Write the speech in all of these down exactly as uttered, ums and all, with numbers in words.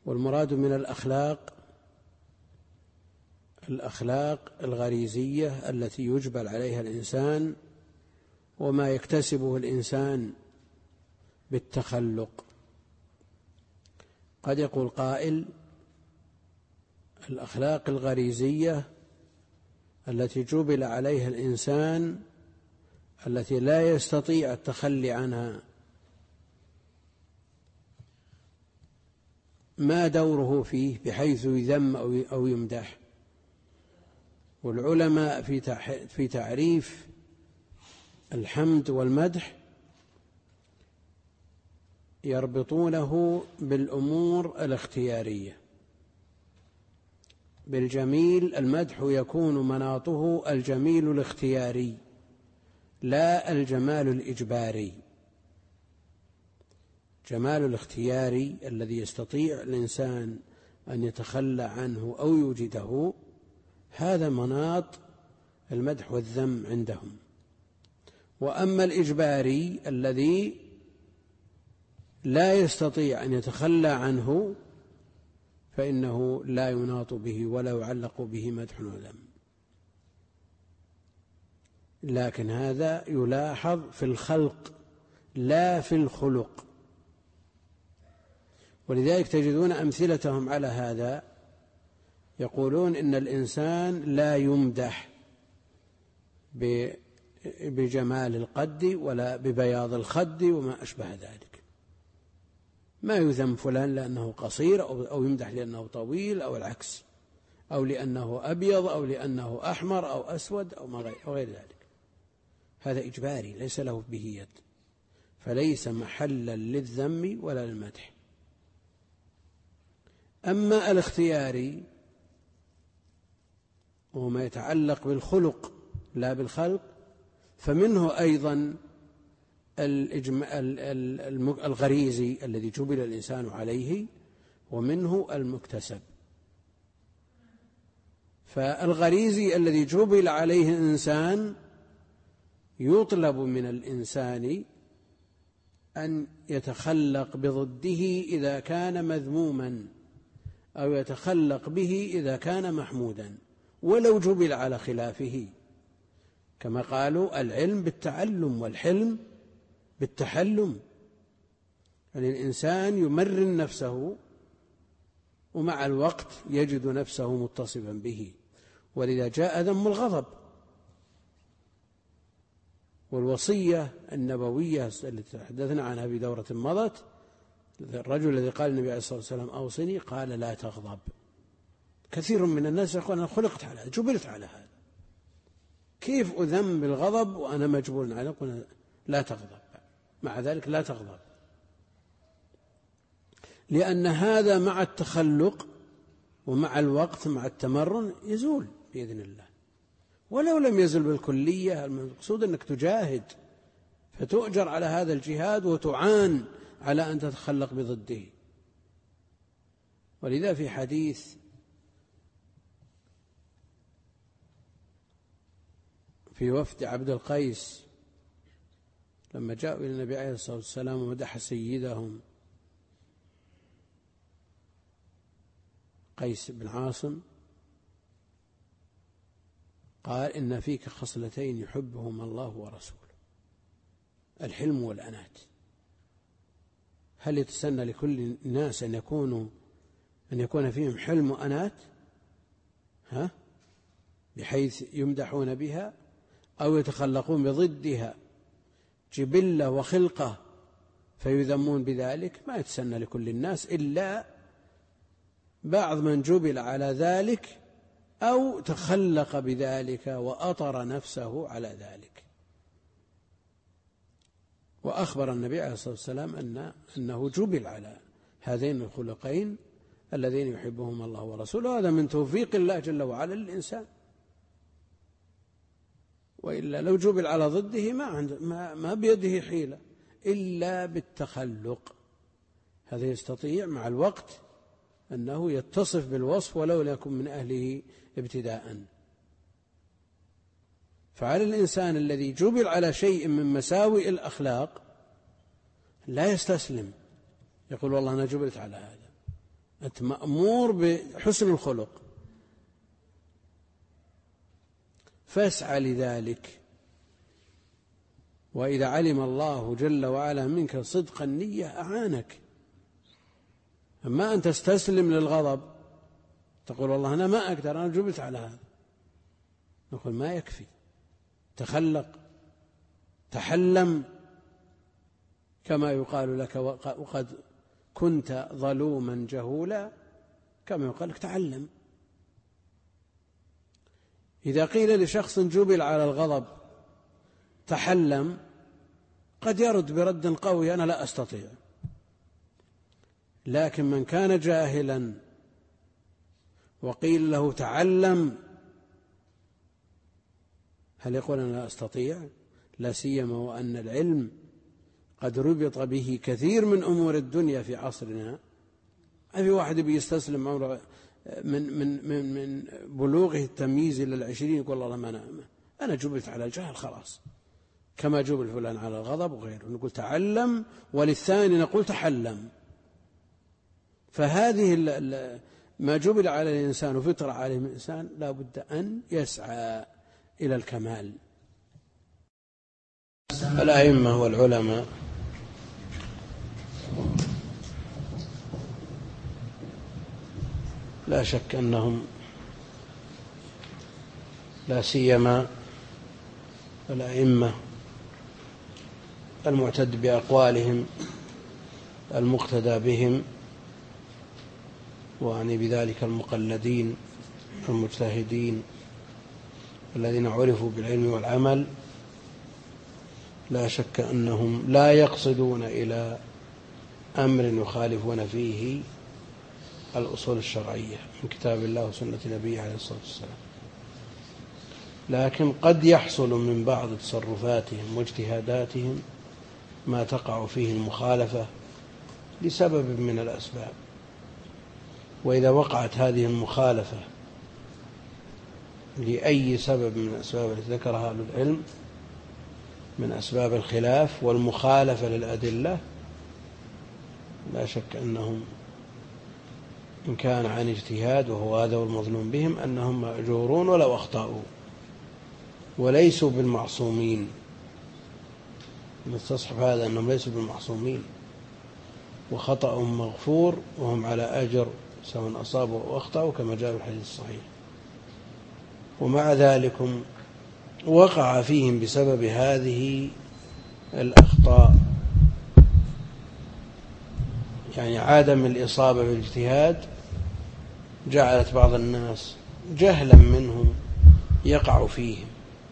والمراد من الأخلاق الأخلاق الغريزية التي يجبل عليها الإنسان وما يكتسبه الإنسان بالتخلق. قد يقول قائل: الأخلاق الغريزية التي جبل عليها الإنسان التي لا يستطيع التخلي عنها، ما دوره فيه بحيث يذم أو يمدح؟ والعلماء في تعريف الحمد والمدح يربطونه بالأمور الاختيارية. بالجميل المدح يكون مناطه الجميل الاختياري لا الجمال الإجباري. جمال الاختياري الذي يستطيع الإنسان أن يتخلى عنه أو يوجده، هذا مناط المدح والذم عندهم. وأما الإجباري الذي لا يستطيع أن يتخلى عنه فإنه لا يناط به ولا يعلق به مدح وذم. لكن هذا يلاحظ في الخلق لا في الخلق، ولذلك تجدون أمثلتهم على هذا يقولون إن الإنسان لا يمدح بجمال القد ولا ببياض الخد وما أشبه ذلك، ما يذم فلان لأنه قصير أو يمدح لأنه طويل أو العكس، أو لأنه أبيض أو لأنه أحمر أو أسود أو غير ذلك. هذا إجباري ليس له به يد، فليس محلا للذم ولا للمدح. أما الاختياري وما يتعلق بالخلق لا بالخلق، فمنه أيضا الغريزي الذي جبل الإنسان عليه، ومنه المكتسب. فالغريزي الذي جبل عليه الإنسان يطلب من الإنسان أن يتخلق بضده إذا كان مذموما، أو يتخلق به إذا كان محمودا ولو جبل على خلافه، كما قالوا: العلم بالتعلم والحلم بالتحلم. يعني الإنسان يمرن نفسه ومع الوقت يجد نفسه متصفا به. ولذا جاء ذم الغضب. والوصية النبوية التي تحدثنا عنها في دورة مضت، الرجل الذي قال النبي عليه الصلاة والسلام: أوصني، قال: لا تغضب. كثير من الناس يقول: أنا خلقت على هذا، جبلت على هذا، كيف أذم بالغضب وأنا مجبول على؟ قلنا: لا تغضب. مع ذلك لا تغضب، لأن هذا مع التخلق ومع الوقت مع التمرن يزول بإذن الله. ولو لم يزل بالكلية، المقصود أنك تجاهد فتؤجر على هذا الجهاد وتعان على أن تتخلق بضده. ولذا في حديث في وفد عبد القيس لما جاءوا إلى النبي عليه الصلاة والسلام ومدح سيدهم قيس بن عاصم، قال: إن فيك خصلتين يحبهما الله ورسوله: الحلم والأنات. هل يتسنى لكل الناس أن يكونوا أن يكون فيهم حلم وأنات ها بحيث يمدحون بها، أو يتخلقون بضدها جبلة وخلقة فيذمون بذلك؟ ما يتسنى لكل الناس إلا بعض من جبل على ذلك أو تخلق بذلك وأطر نفسه على ذلك. وأخبر النبي عليه الصلاة والسلام أن أنه جبل على هذين الخلقين الذين يحبهم الله ورسوله. هذا من توفيق الله جل وعلا للإنسان، وإلا لو جبل على ضده ما عنده ما, ما بيده حيلة إلا بالتخلق. هذا يستطيع مع الوقت أنه يتصف بالوصف ولو لم يكن من أهله ابتداء. فعلى الإنسان الذي جبل على شيء من مساوئ الأخلاق لا يستسلم، يقول: والله أنا جبلت على هذا، أنت مأمور بحسن الخلق، فاسعى لذلك. وإذا علم الله جل وعلا منك صدق النية أعانك. أما أن تستسلم للغضب تقول والله أنا ما أقدر، أنا جبت على هذا، نقول ما يكفي، تخلق، تحلم، كما يقال لك وقد كنت ظلوما جهولا، كما يقال لك تعلم. إذا قيل لشخص جبل على الغضب تحلم قد يرد برد قوي أنا لا أستطيع، لكن من كان جاهلا وقيل له تعلم هل يقول أنا لا أستطيع؟ لا سيما وأن العلم قد ربط به كثير من أمور الدنيا في عصرنا. ما في واحد بيستسلم من من من من بلوغه التمييز إلى العشرين يقول الله ما أنا أنا جبلت على الجهل خلاص، كما جبل فلان على الغضب وغيره. نقول تعلم، وللثاني نقول تحلم. فهذه ما جبل على الإنسان وفطر عليه الإنسان لا بد أن يسعى إلى الكمال. الأئمة والعلماء لا شك أنهم لا سيما الأئمة المعتد بأقوالهم المقتدى بهم، وعني بذلك المقلدين المجتهدين الذين عرفوا بالعلم والعمل، لا شك أنهم لا يقصدون إلى أمر يخالفون فيه الأصول الشرعية من كتاب الله وسنة نبيه عليه الصلاة والسلام، لكن قد يحصل من بعض تصرفاتهم واجتهاداتهم ما تقع فيه المخالفة لسبب من الأسباب. وإذا وقعت هذه المخالفة لأي سبب من الأسباب التي ذكرها أهل العلم من أسباب الخلاف والمخالفة للأدلة، لا شك أنهم إن كان عن اجتهاد وهو هذا المظنون بهم أنهم مأجورون ولو أخطأوا، وليسوا بالمعصومين. نستصحب هذا أنهم ليسوا بالمعصومين، وخطأهم مغفور وهم على أجر سواء أصابوا أو أخطأوا كما جاء في الحديث الصحيح. ومع ذلك وقع فيهم بسبب هذه الأخطاء، يعني عدم الإصابة بالاجتهاد جعلت بعض الناس جهلا منهم يقع فيهم.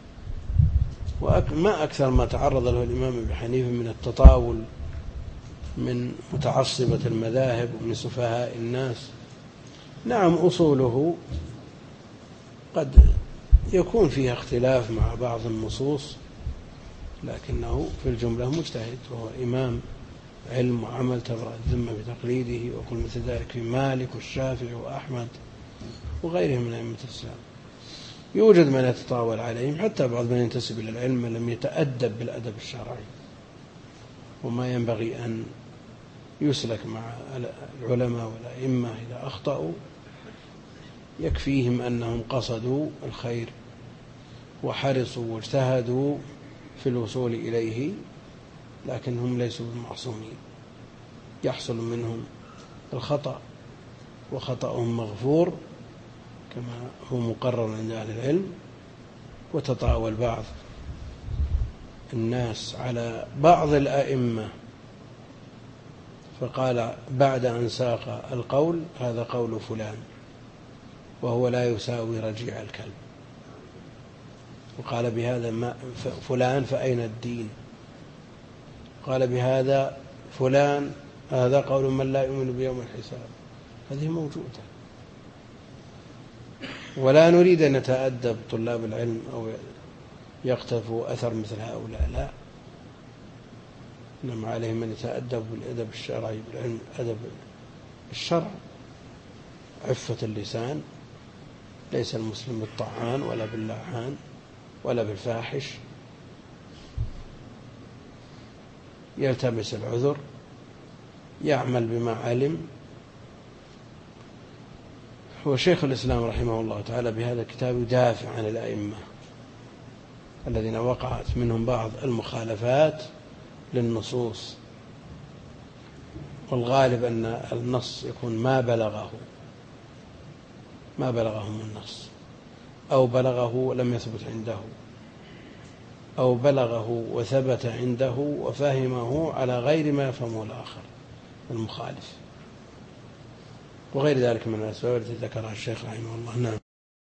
وما أكثر ما تعرض له الإمام أبي حنيفة من التطاول من متعصبة المذاهب ومن سفهاء الناس. نعم أصوله قد يكون فيها اختلاف مع بعض النصوص، لكنه في الجملة مجتهد، وهو إمام علم وعمل تبرأ الذمة بتقليده، وقل مثل ذلك في مالك والشافعي وأحمد وغيرهم من أئمة الإسلام. يوجد من يتطاول عليهم، حتى بعض من ينتسب إلى العلم لم يتأدب بالأدب الشرعي، وما ينبغي أن يسلك مع العلماء والأئمة إذا أخطأوا يكفيهم أنهم قصدوا الخير وحرصوا واجتهدوا في الوصول إليه، لكنهم ليسوا بالمعصومين، يحصل منهم الخطأ وخطأهم مغفور كما هو مقرر عند أهل العلم. وتطاول بعض الناس على بعض الأئمة فقال بعد أن ساق القول هذا قول فلان وهو لا يساوي رجيع الكلب، وقال بهذا ما فلان فأين الدين، قال بهذا فلان هذا قول من لا يؤمن بيوم الحساب. هذه موجودة، ولا نريد أن نتأدب طلاب العلم أو يقتفوا أثر مثل هؤلاء، لا، إنما عليهم أن يتأدب بالأدب الشرعي، بالعلم أدب الشرع، عفة اللسان، ليس المسلم بالطعان ولا باللعان ولا بالفاحش، يلتمس العذر، يعمل بما علم، هو شيخ الإسلام رحمه الله تعالى بهذا الكتاب يدافع عن الأئمة الذين وقعت منهم بعض المخالفات للنصوص، والغالب أن النص يكون ما بلغه ما بلغهم النص، أو بلغه لم يثبت عنده، أو بلغه وثبت عنده وفهمه على غير ما يفهمه الآخر المخالف، وغير ذلك من الأسباب التي ذكرها الشيخ رحمه الله. نعم.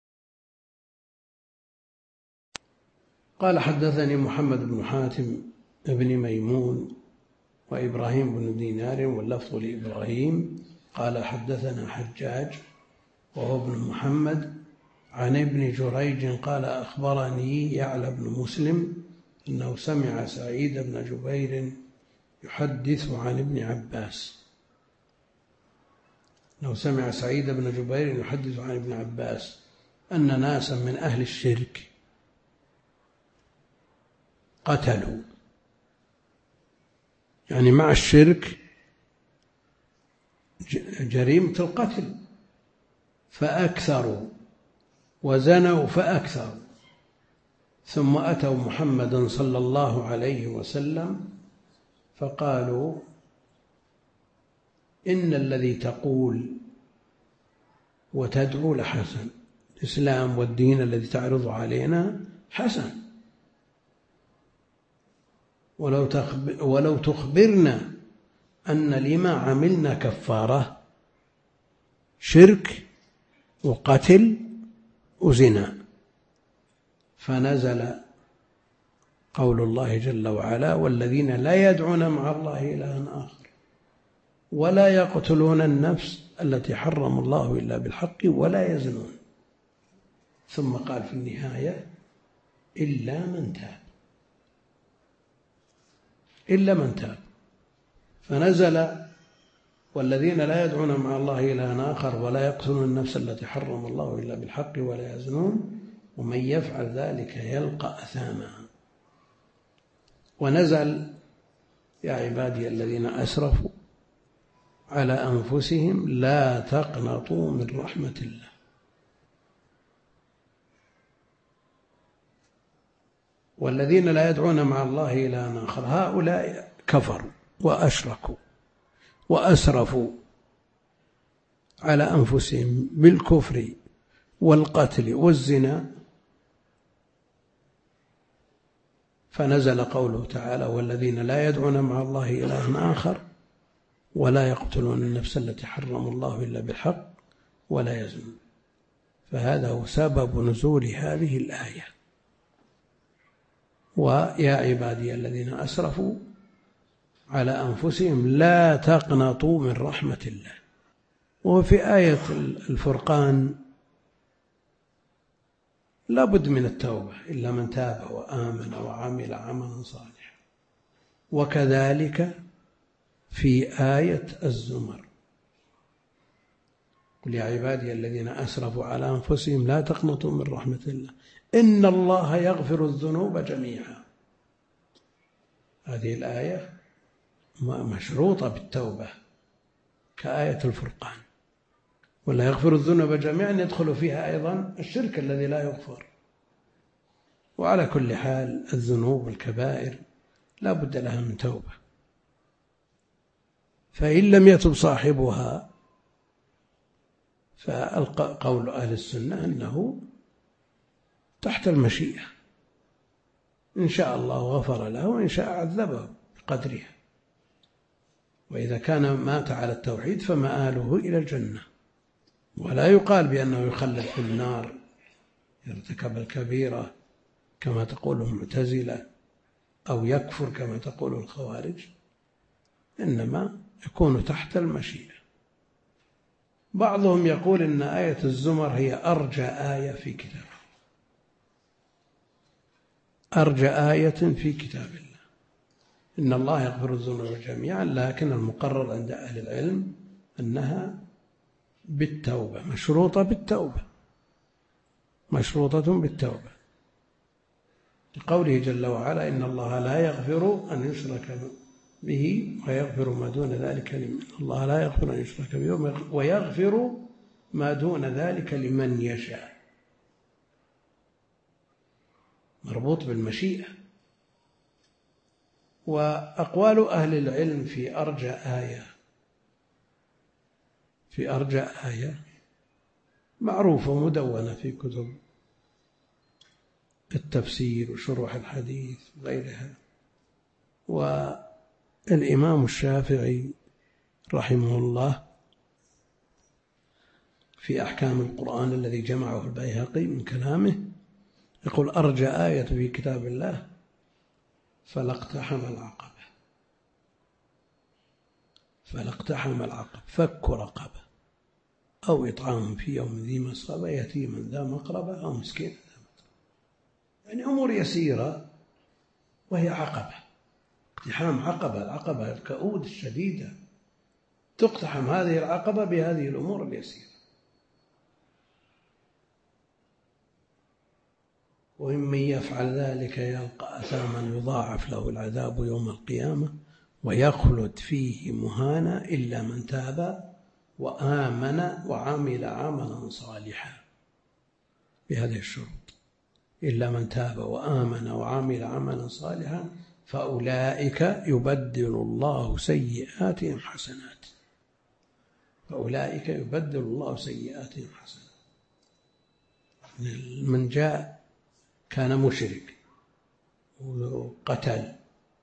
قال حدثني محمد بن حاتم ابن ميمون وإبراهيم بن دينار واللفظ لإبراهيم قال حدثنا حجاج وهو ابن محمد عن ابن جريج قال أخبرني يعلى بن مسلم أنه سمع سعيد بن جبير يحدث عن ابن عباس أنه سمع سعيد بن جبير يحدث عن ابن عباس أن ناسا من أهل الشرك قتلوا، يعني مع الشرك جريمة القتل، فأكثروا وزنوا فأكثروا، ثم أتوا محمدا صلى الله عليه وسلم فقالوا إن الذي تقول وتدعو لحسن، الإسلام والدين الذي تعرض علينا حسن، ولو, ولو تخبرنا أن لما عملنا كفارة شرك وقتل وزنا. فنزل قول الله جل وعلا والذين لا يدعون مع الله إلها آخر ولا يقتلون النفس التي حرم الله إلا بالحق ولا يزنون، ثم قال في النهاية إلا من تاب إلا من تاب فنزل والذين لا يدعون مع الله إلها آخر ولا يقتلون النفس التي حرم الله إلا بالحق ولا يزنون ومن يفعل ذلك يلقى أثاما. ونزل يا عبادي الذين أسرفوا على أنفسهم لا تقنطوا من رحمة الله. والذين لا يدعون مع الله إلها آخر هؤلاء كفروا وأشركوا وأسرفوا على أنفسهم بالكفر والقتل والزنا، فنزل قوله تعالى والذين لا يدعون مع الله إلها آخر ولا يقتلون النفس التي حرم الله إلا بالحق ولا يزنون. فهذا هو سبب نزول هذه الآية. ويا عبادي الذين أسرفوا على أنفسهم لا تقنطوا من رحمة الله. وفي آية الفرقان لا بد من التوبة إلا من تاب وآمن وعمل عملا صالحا. وكذلك في آية الزمر قل يا عبادي الذين أسرفوا على أنفسهم لا تقنطوا من رحمة الله إن الله يغفر الذنوب جميعا. هذه الآية مشروطة بالتوبة كآية الفرقان، ولا يغفر الذنوب جميعا يدخل فيها أيضا الشرك الذي لا يغفر. وعلى كل حال الذنوب والكبائر لا بد لها من توبة، فإن لم يتب صاحبها فقول أهل السنة أنه تحت المشيئة، إن شاء الله غفر له وإن شاء عذبه بقدرها. وإذا كان مات على التوحيد فمآله إلى الجنة، ولا يقال بأنه يخلد في النار يرتكب الكبيرة كما تقول المعتزلة أو يكفر كما تقول الخوارج، إنما يكون تحت المشيئة. بعضهم يقول إن آية الزمر هي أرجى آية في كتاب أرجى آية في كتاب الله. إن الله يغفر الذنوب جميعا، لكن المقرر عند أهل العلم أنها بالتوبة، مشروطة بالتوبة مشروطة بالتوبة لقوله جل وعلا إن الله لا يغفر أن يشرك به ويغفر ما دون ذلك لمن الله لا يغفر أن يشرك به ويغفر ما دون ذلك لمن يشاء، مربوط بالمشيئة. وأقوال أهل العلم في أرجى آية في أرجى آية معروفة مدونة في كتب التفسير وشروح الحديث وغيرها. والإمام الشافعي رحمه الله في أحكام القرآن الذي جمعه البيهقي من كلامه يقول: أرجى آية في كتاب الله فلا اقتحم العقبة فلا اقتحم العقبة فك رقبة أو إطعام في يوم ذي مسغبة يتيما ذا مقربة أو مسكين ذا متربة. يعني أمور يسيرة وهي عقبة، اقتحام عقبة، العقبة الكؤود الشديدة، تقتحم هذه العقبة بهذه الأمور اليسيرة. ومن يفعل ذلك يلقى أثاما يضاعف له العذاب يوم القيامة ويخلد فيه مهانا إلا من تاب وآمن وعمل عملا صالحا، بهذه الشروط: إلا من تاب وآمن وعمل عملا صالحا فأولئك يبدل الله سيئاتهم حسنات فأولئك يبدل الله سيئاتهم حسنات. من جاء كان مشرك وقتل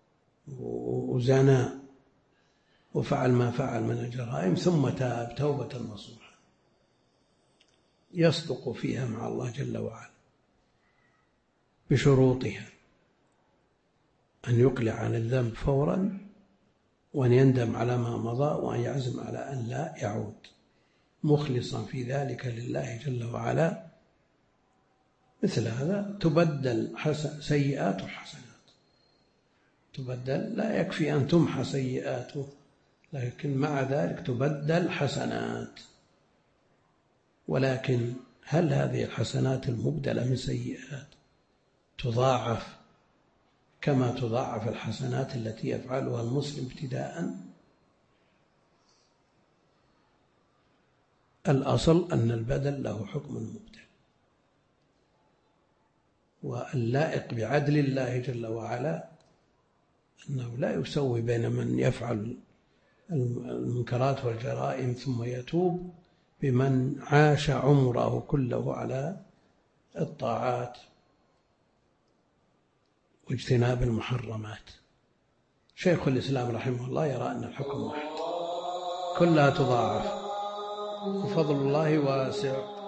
وزنى وفعل ما فعل من الجرائم ثم تاب توبة نصوحا يصدق فيها مع الله جل وعلا بشروطها: أن يقلع عن الذنب فورا، وأن يندم على ما مضى، وأن يعزم على أن لا يعود، مخلصا في ذلك لله جل وعلا. مثل هذا تبدل سيئاته حسنات، تبدل، لا يكفي أن تمحى سيئاته، لكن مع ذلك تبدل حسنات. ولكن هل هذه الحسنات المبدلة من سيئات تضاعف كما تضاعف الحسنات التي يفعلها المسلم ابتداء؟ الأصل أن البدل له حكم المبدل، واللائق بعدل الله جل وعلا أنه لا يسوي بين من يفعل المنكرات والجرائم ثم يتوب بمن عاش عمره كله على الطاعات واجتناب المحرمات. شيخ الإسلام رحمه الله يرى أن الحكم واحد، كلها تضاعف وفضل الله واسع.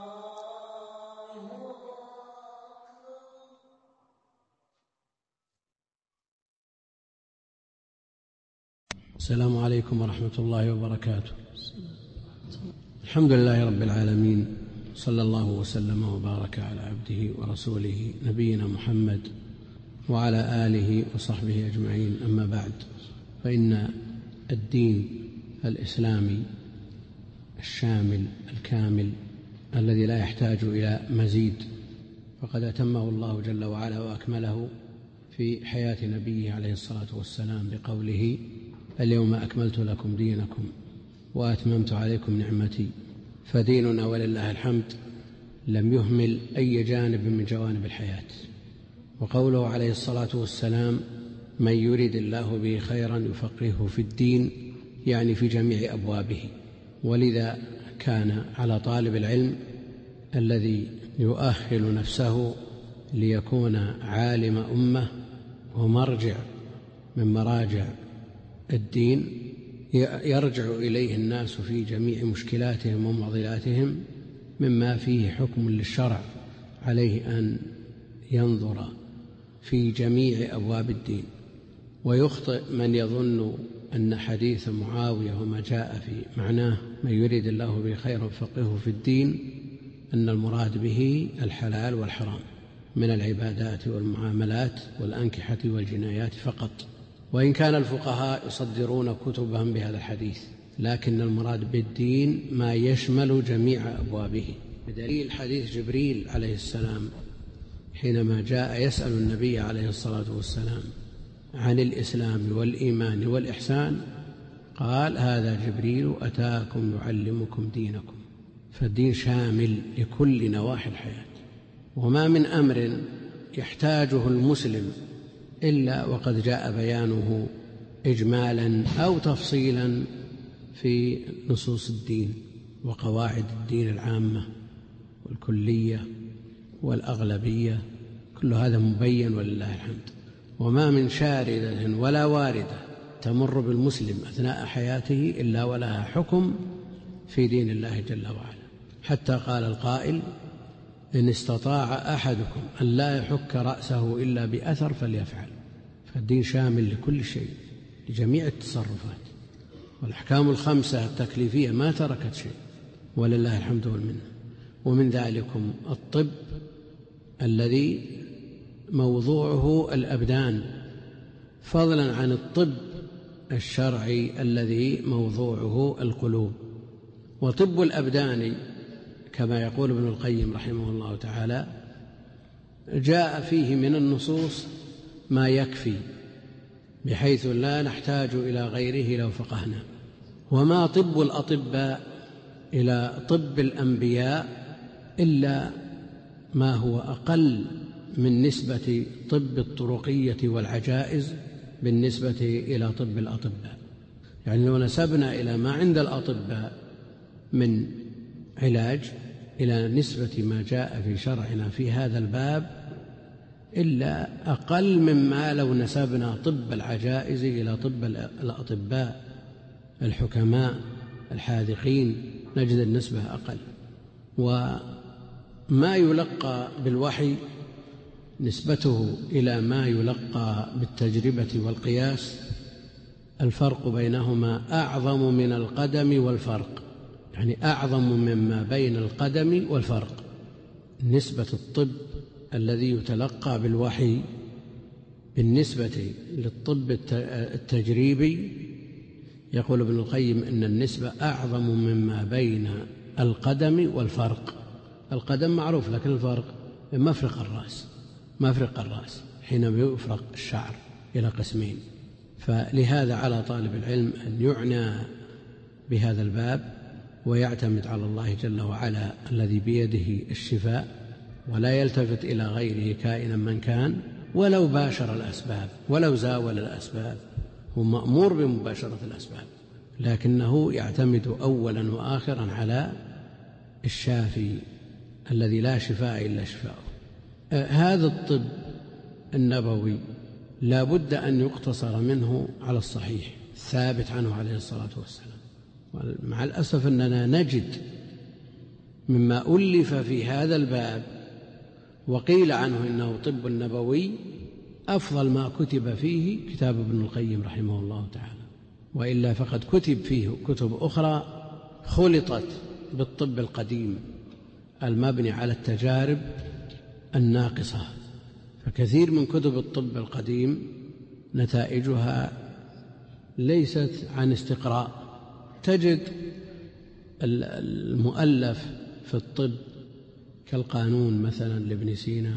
السلام عليكم ورحمة الله وبركاته. الحمد لله رب العالمين، صلى الله وسلم وبارك على عبده ورسوله نبينا محمد وعلى آله وصحبه أجمعين. أما بعد، فإن الدين الإسلامي الشامل الكامل الذي لا يحتاج إلى مزيد فقد أتمه الله جل وعلا وأكمله في حياة نبيه عليه الصلاة والسلام بقوله: اليوم أكملت لكم دينكم وأتممت عليكم نعمتي. فديننا ولله الحمد لم يهمل أي جانب من جوانب الحياة. وقوله عليه الصلاة والسلام: من يريد الله به خيرا يفقهه في الدين، يعني في جميع أبوابه. ولذا كان على طالب العلم الذي يؤهل نفسه ليكون عالم أمة ومرجع من مراجع الدين يرجع إليه الناس في جميع مشكلاتهم ومعضلاتهم مما فيه حكم للشرع، عليه أن ينظر في جميع أبواب الدين. ويخطئ من يظن أن حديث معاوية وما جاء في معناه من يريد الله به خيرا يفقهه في الدين أن المراد به الحلال والحرام من العبادات والمعاملات والأنكحة والجنايات فقط، وإن كان الفقهاء يصدرون كتبهم بهذا الحديث، لكن المراد بالدين ما يشمل جميع أبوابه، بدليل حديث جبريل عليه السلام حينما جاء يسأل النبي عليه الصلاة والسلام عن الإسلام والإيمان والإحسان، قال: هذا جبريل أتاكم يعلمكم دينكم. فالدين شامل لكل نواحي الحياة، وما من أمر يحتاجه المسلم إلا وقد جاء بيانه إجمالا أو تفصيلا في نصوص الدين وقواعد الدين العامة والكلية والأغلبية، كل هذا مبين ولله الحمد. وما من شاردة ولا واردة تمر بالمسلم أثناء حياته إلا ولها حكم في دين الله جل وعلا، حتى قال القائل: إن استطاع أحدكم أن لا يحك رأسه إلا بأثر فليفعل. فالدين شامل لكل شيء، لجميع التصرفات، والأحكام الخمسة التكليفية ما تركت شيء ولله الحمد والمنة. ومن ذلكم الطب الذي موضوعه الأبدان، فضلا عن الطب الشرعي الذي موضوعه القلوب. وطب الأبدان كما يقول ابن القيم رحمه الله تعالى جاء فيه من النصوص ما يكفي، بحيث لا نحتاج إلى غيره لو فقهنا. وما طب الأطباء إلى طب الأنبياء إلا ما هو أقل من نسبة طب الطرقية والعجائز بالنسبة إلى طب الأطباء. يعني لو نسبنا إلى ما عند الأطباء من علاج إلى نسبة ما جاء في شرعنا في هذا الباب إلا أقل مما لو نسبنا طب العجائز إلى طب الأطباء الحكماء الحاذقين، نجد النسبة أقل. وما يلقى بالوحي نسبته إلى ما يلقى بالتجربة والقياس الفرق بينهما أعظم من القدم والفرق، يعني أعظم مما بين القدم والفرق. نسبة الطب الذي يتلقى بالوحي بالنسبة للطب التجريبي يقول ابن القيم إن النسبة أعظم مما بين القدم والفرق. القدم معروف، لكن الفرق مفرق الرأس، مفرق الرأس حينما يفرق الشعر إلى قسمين. فلهذا على طالب العلم أن يعنى بهذا الباب ويعتمد على الله جل وعلا الذي بيده الشفاء، ولا يلتفت إلى غيره كائنا من كان، ولو باشر الأسباب ولو زاول الأسباب، هو مأمور بمباشرة الأسباب، لكنه يعتمد أولا وآخرا على الشافي الذي لا شفاء إلا شفاؤه. هذا الطب النبوي لا بد أن يقتصر منه على الصحيح الثابت عنه عليه الصلاة والسلام. مع الأسف أننا نجد مما ألف في هذا الباب وقيل عنه إنه طب نبوي أفضل ما كتب فيه كتاب ابن القيم رحمه الله تعالى، وإلا فقد كتب فيه كتب أخرى خلطت بالطب القديم المبني على التجارب الناقصة. فكثير من كتب الطب القديم نتائجها ليست عن استقراء. تجد المؤلف في الطب كالقانون مثلا لابن سينا،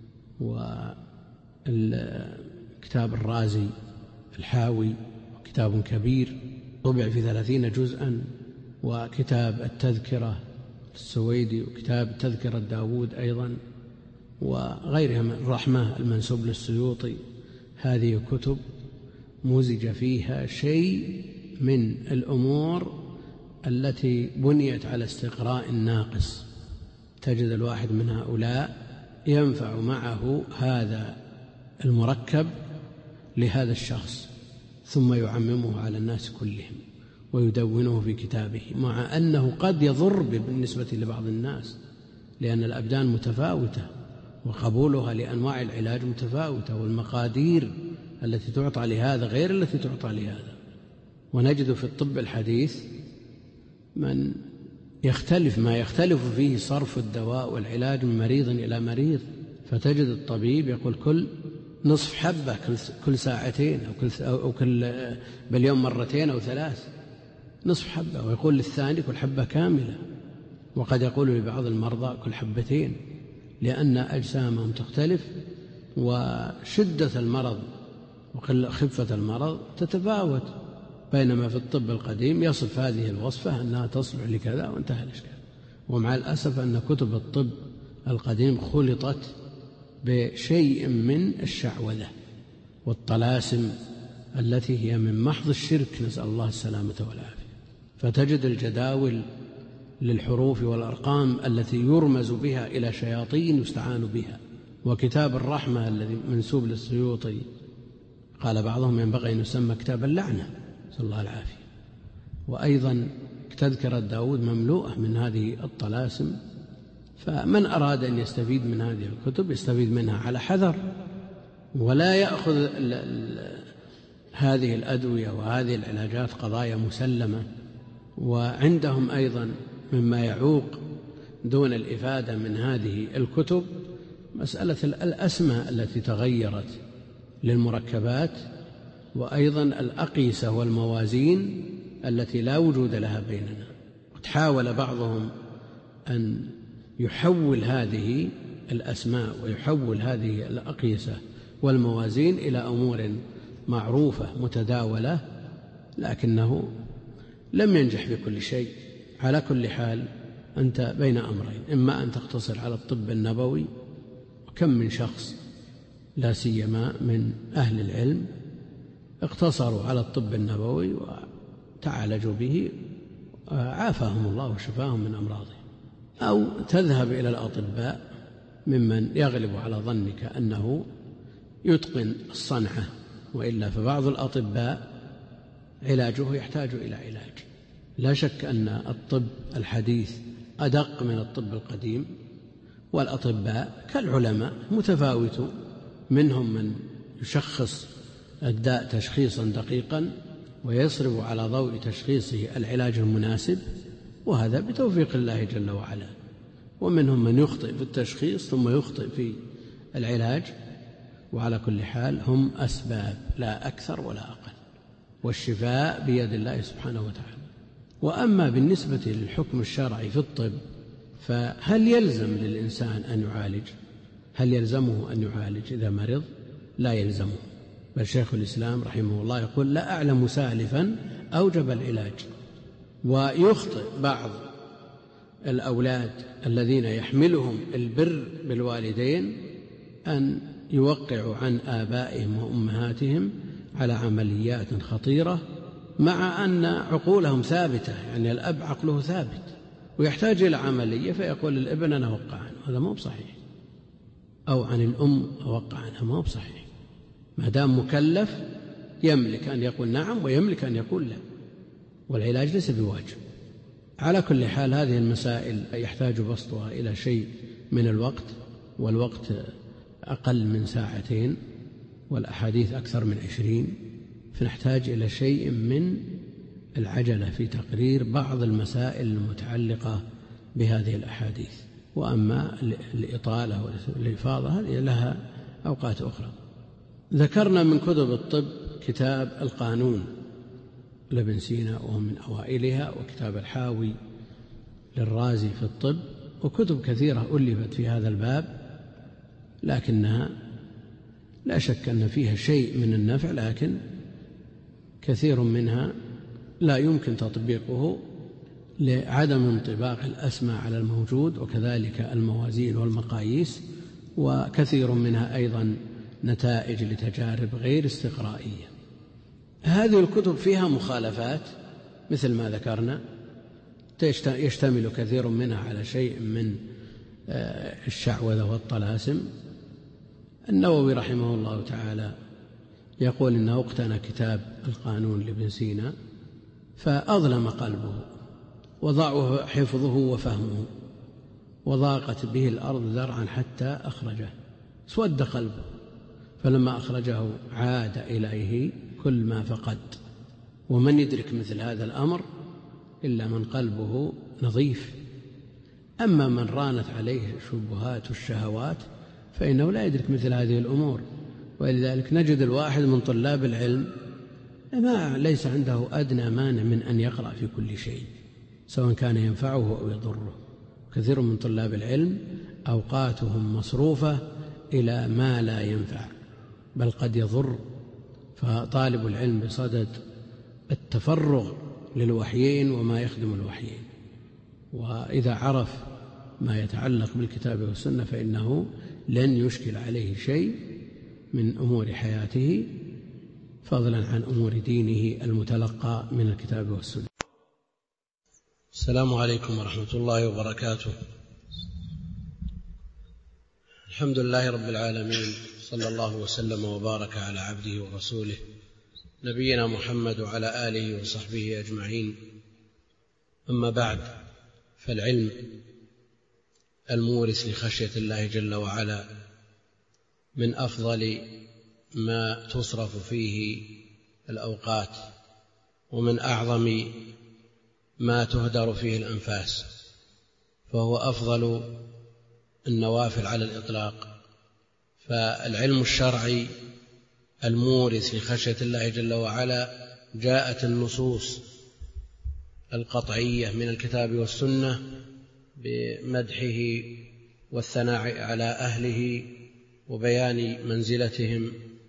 وكتاب الرازي الحاوي كتاب كبير طبع في ثلاثين جزءا، وكتاب التذكرة السويدي، وكتاب تذكرة داود أيضا، وغيرها من الرحمة المنسوب للسيوطي. هذه كتب مزج فيها شيء من الأمور التي بنيت على استقراء ناقص. تجد الواحد من هؤلاء ينفع معه هذا المركب لهذا الشخص ثم يعممه على الناس كلهم ويدونه في كتابه، مع أنه قد يضر بالنسبة لبعض الناس، لأن الأبدان متفاوتة وقبولها لأنواع العلاج متفاوتة، والمقادير التي تعطى لهذا غير التي تعطى لهذا. ونجد في الطب الحديث من يختلف ما يختلف فيه صرف الدواء والعلاج من مريض إلى مريض، فتجد الطبيب يقول كل نصف حبة كل ساعتين أو كل, أو كل باليوم مرتين أو ثلاث، نصف حبة، ويقول للثاني كل حبة كاملة، وقد يقول لبعض المرضى كل حبتين، لأن أجسامهم تختلف وشدة المرض وخفة المرض تتفاوت. بينما في الطب القديم يصف هذه الوصفة أنها تصلح لكذا وانتهى الإشكال. ومع الأسف أن كتب الطب القديم خلطت بشيء من الشعوذة والطلاسم التي هي من محض الشرك، نسأل الله السلامة والعافية. فتجد الجداول للحروف والأرقام التي يرمز بها إلى شياطين يستعان بها، وكتاب الرحمة الذي منسوب للسيوطي قال بعضهم ينبغي أن يسمى كتاب اللعنة، نسأل الله العافية. وأيضا تذكرة داود مملوءة من هذه الطلاسم، فمن أراد أن يستفيد من هذه الكتب يستفيد منها على حذر، ولا يأخذ ال ال هذه الأدوية وهذه العلاجات قضايا مسلمة. وعندهم أيضا مما يعوق دون الإفادة من هذه الكتب مسألة الأسماء التي تغيرت للمركبات، وأيضا الأقيسة والموازين التي لا وجود لها بيننا. وتحاول بعضهم أن يحول هذه الأسماء ويحول هذه الأقيسة والموازين إلى أمور معروفة متداولة، لكنه لم ينجح في كل شيء. على كل حال أنت بين أمرين، إما أن تقتصر على الطب النبوي، وكم من شخص لا سيما من أهل العلم اقتصروا على الطب النبوي وتعالجوا به عافاهم الله وشفاهم من أمراضهم، أو تذهب إلى الأطباء ممن يغلب على ظنك أنه يتقن الصنعة، وإلا فبعض الأطباء علاجه يحتاج إلى علاج. لا شك أن الطب الحديث أدق من الطب القديم، والأطباء كالعلماء متفاوتون، منهم من يشخص الداء تشخيصا دقيقا ويصرف على ضوء تشخيصه العلاج المناسب، وهذا بتوفيق الله جل وعلا، ومنهم من يخطئ في التشخيص ثم يخطئ في العلاج. وعلى كل حال هم أسباب لا أكثر ولا أقل، والشفاء بيد الله سبحانه وتعالى. وأما بالنسبة للحكم الشرعي في الطب، فهل يلزم للإنسان أن يعالج؟ هل يلزمه أن يعالج إذا مرض؟ لا يلزمه، بل شيخ الإسلام رحمه الله يقول لا أعلم سالفا أوجب العلاج. ويخطئ بعض الأولاد الذين يحملهم البر بالوالدين أن يوقعوا عن آبائهم وأمهاتهم على عمليات خطيرة، مع أن عقولهم ثابتة، يعني الأب عقله ثابت ويحتاج إلى عملية فيقول الابن أنا أوقع عنه، هذا ما هو بصحيح. أو عن الأم أوقع عنها، ما هو بصحيح. ما دام مكلف يملك أن يقول نعم ويملك أن يقول لا، والعلاج ليس بواجب. على كل حال هذه المسائل يحتاج بسطها إلى شيء من الوقت، والوقت أقل من ساعتين والأحاديث أكثر من عشرين، فنحتاج إلى شيء من العجلة في تقرير بعض المسائل المتعلقة بهذه الأحاديث. وأما الإطالة والإفاضة هذه لها أوقات أخرى. ذكرنا من كتب الطب كتاب القانون لابن سينا وهو من أوائلها، وكتاب الحاوي للرازي في الطب، وكتب كثيرة ألفت في هذا الباب، لكنها لا شك أن فيها شيء من النفع، لكن كثير منها لا يمكن تطبيقه لعدم انطباق الأسماء على الموجود، وكذلك الموازين والمقاييس، وكثير منها أيضا نتائج لتجارب غير استقرائية. هذه الكتب فيها مخالفات مثل ما ذكرنا، يشتمل كثير منها على شيء من الشعوذة والطلاسم. النووي رحمه الله تعالى يقول إنه اقتنى كتاب القانون لابن سينا فأظلم قلبه وضعه حفظه وفهمه، وضاقت به الأرض ذرعا حتى أخرجه، اسود قلبه، فلما أخرجه عاد إليه كل ما فقد. ومن يدرك مثل هذا الأمر إلا من قلبه نظيف. أما من رانت عليه الشبهات والشهوات فإنه لا يدرك مثل هذه الأمور. ولذلك نجد الواحد من طلاب العلم ما ليس عنده أدنى مانع من أن يقرأ في كل شيء سواء كان ينفعه أو يضره. كثير من طلاب العلم أوقاتهم مصروفة إلى ما لا ينفع بل قد يضر، فطالب العلم بصدد التفرغ للوحيين وما يخدم الوحيين. وإذا عرف ما يتعلق بالكتاب والسنة فإنه لن يشكل عليه شيء من أمور حياته، فضلا عن أمور دينه المتلقى من الكتاب والسنة. السلام عليكم ورحمة الله وبركاته. الحمد لله رب العالمين، صلى الله وسلم وبارك على عبده ورسوله نبينا محمد وعلى آله وصحبه أجمعين. أما بعد، فالعلم المورث لخشية الله جل وعلا من أفضل ما تصرف فيه الأوقات، ومن أعظم ما تهدر فيه الأنفاس، فهو أفضل النوافل على الإطلاق. فالعلم الشرعي المورث لخشية الله جل وعلا جاءت النصوص القطعية من الكتاب والسنة بمدحه والثناء على أهله وبيان منزلتهم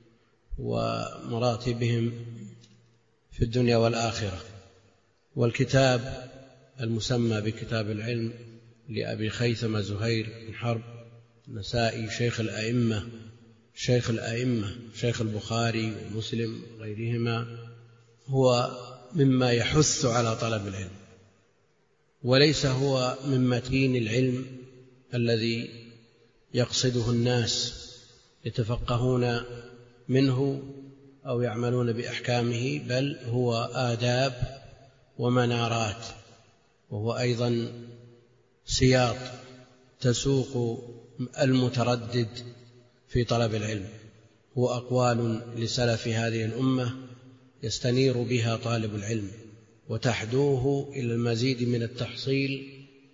ومراتبهم في الدنيا والآخرة. والكتاب المسمى بكتاب العلم لأبي خيثمة زهير بن حرب النسائي شيخ الأئمة شيخ الأئمة شيخ البخاري ومسلم وغيرهما، هو مما يحث على طلب العلم، وليس هو من متين العلم الذي يقصده الناس يتفقهون منه أو يعملون بأحكامه، بل هو آداب ومنارات، وهو أيضا سياط تسوق المتردد في طلب العلم. هو أقوال لسلف هذه الأمة يستنير بها طالب العلم وتحدوه إلى المزيد من التحصيل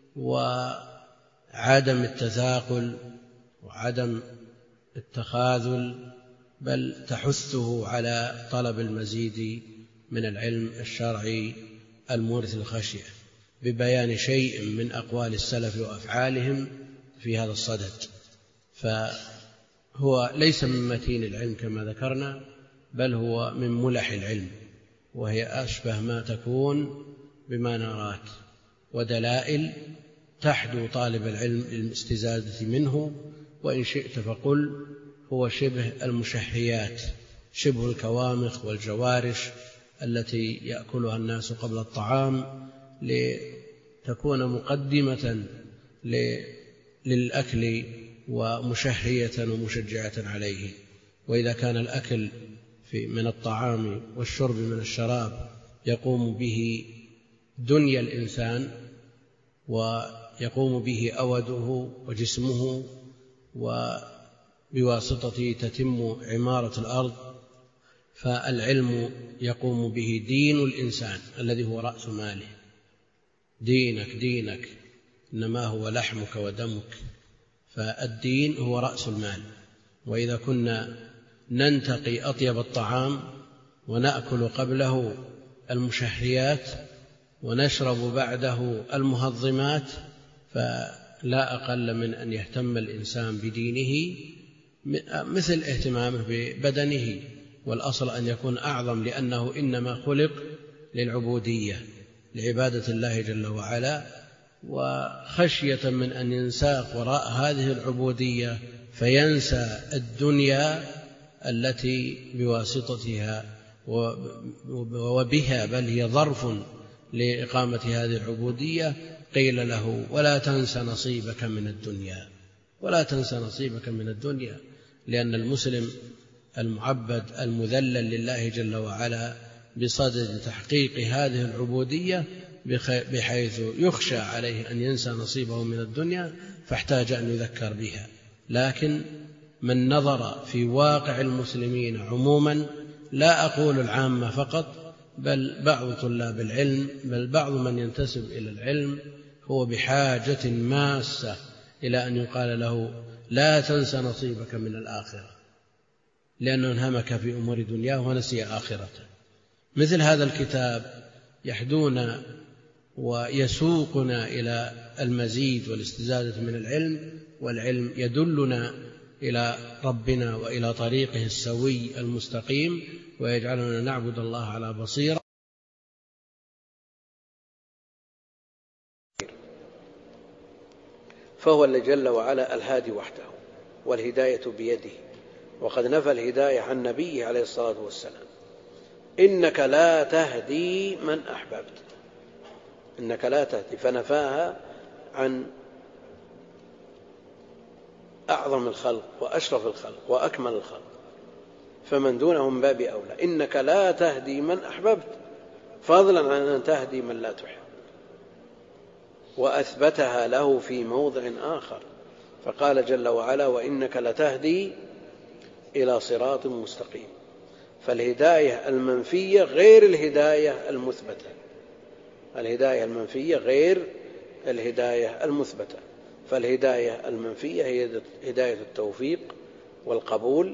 وعدم التثاقل وعدم التخاذل، بل تحثه على طلب المزيد من العلم الشرعي المورث للخشية ببيان شيء من أقوال السلف وأفعالهم في هذا الصدد. فهو ليس من متين العلم كما ذكرنا، بل هو من ملح العلم، وهي أشبه ما تكون بمنارات ودلائل تحدو طالب العلم للاستزادة منه، وإن شئت فقل هو شبه المشهيات، شبه الكوامخ والجوارش التي يأكلها الناس قبل الطعام لتكون مقدمة للأكل ومشهية ومشجعة عليه. وإذا كان الأكل في من الطعام والشرب من الشراب يقوم به دنيا الإنسان ويقوم به أوده وجسمه، وبواسطته تتم عمارة الأرض، فالعلم يقوم به دين الإنسان الذي هو رأس ماله. دينك دينك إنما هو لحمك ودمك، فالدين هو رأس المال. وإذا كنا ننتقي أطيب الطعام ونأكل قبله المشهيات ونشرب بعده المهضمات، فلا أقل من أن يهتم الإنسان بدينه مثل اهتمامه ببدنه، والأصل أن يكون أعظم، لأنه إنما خلق للعبودية لعبادة الله جل وعلا، وخشية من أن ينساق وراء هذه العبودية فينسى الدنيا التي بواسطتها وبها بل هي ظرف لإقامة هذه العبودية، قيل له ولا تنس نصيبك من الدنيا، ولا تنس نصيبك من الدنيا، لأن المسلم المعبد المذلل لله جل وعلا بصدد تحقيق هذه العبودية بحيث يخشى عليه أن ينسى نصيبه من الدنيا، فاحتاج أن يذكر بها. لكن من نظر في واقع المسلمين عموما، لا أقول العامة فقط، بل بعض طلاب العلم، بل بعض من ينتسب إلى العلم، هو بحاجة ماسة إلى أن يقال له لا تنسى نصيبك من الآخرة، لأنه انهمك في أمور دنياه ونسي آخرته. مثل هذا الكتاب يحدونا ويسوقنا إلى المزيد والاستزادة من العلم، والعلم يدلنا إلى ربنا وإلى طريقه السوي المستقيم، ويجعلنا نعبد الله على بصيرة. فهو اللي جل وعلا الهادي وحده، والهداية بيده، وقد نفى الهداية عن نبيه عليه الصلاة والسلام: إنك لا تهدي من أحببت. إنك لا تهدي، فنفاها عن أعظم الخلق وأشرف الخلق وأكمل الخلق، فمن دونهم باب أولى. إنك لا تهدي من أحببت، فضلا عن أن تهدي من لا تحب. وأثبتها له في موضع آخر فقال جل وعلا: وإنك لتهدي إلى صراط مستقيم. فالهداية المنفية غير الهداية المثبتة، الهداية المنفية غير الهداية المثبتة. فالهداية المنفية هي هداية التوفيق والقبول،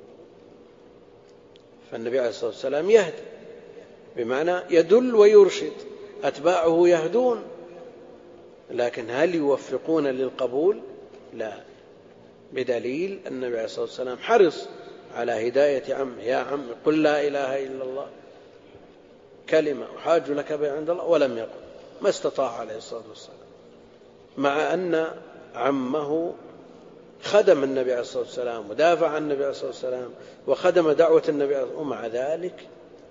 فالنبي عليه الصلاة والسلام يهدي بمعنى يدل ويرشد، أتباعه يهدون، لكن هل يوفقون للقبول؟ لا، بدليل أن النبي عليه الصلاة والسلام حرص على هداية عمه: يا عم قل لا إله إلا الله كلمة أحاج لك بها عند الله، ولم يقل، ما استطاع عليه الصلاة والسلام، مع أن عمه خدم النبي عليه الصلاة والسلام ودافع عن النبي عليه الصلاة والسلام وخدم دعوة النبي عليه الصلاة والسلام، ومع ذلك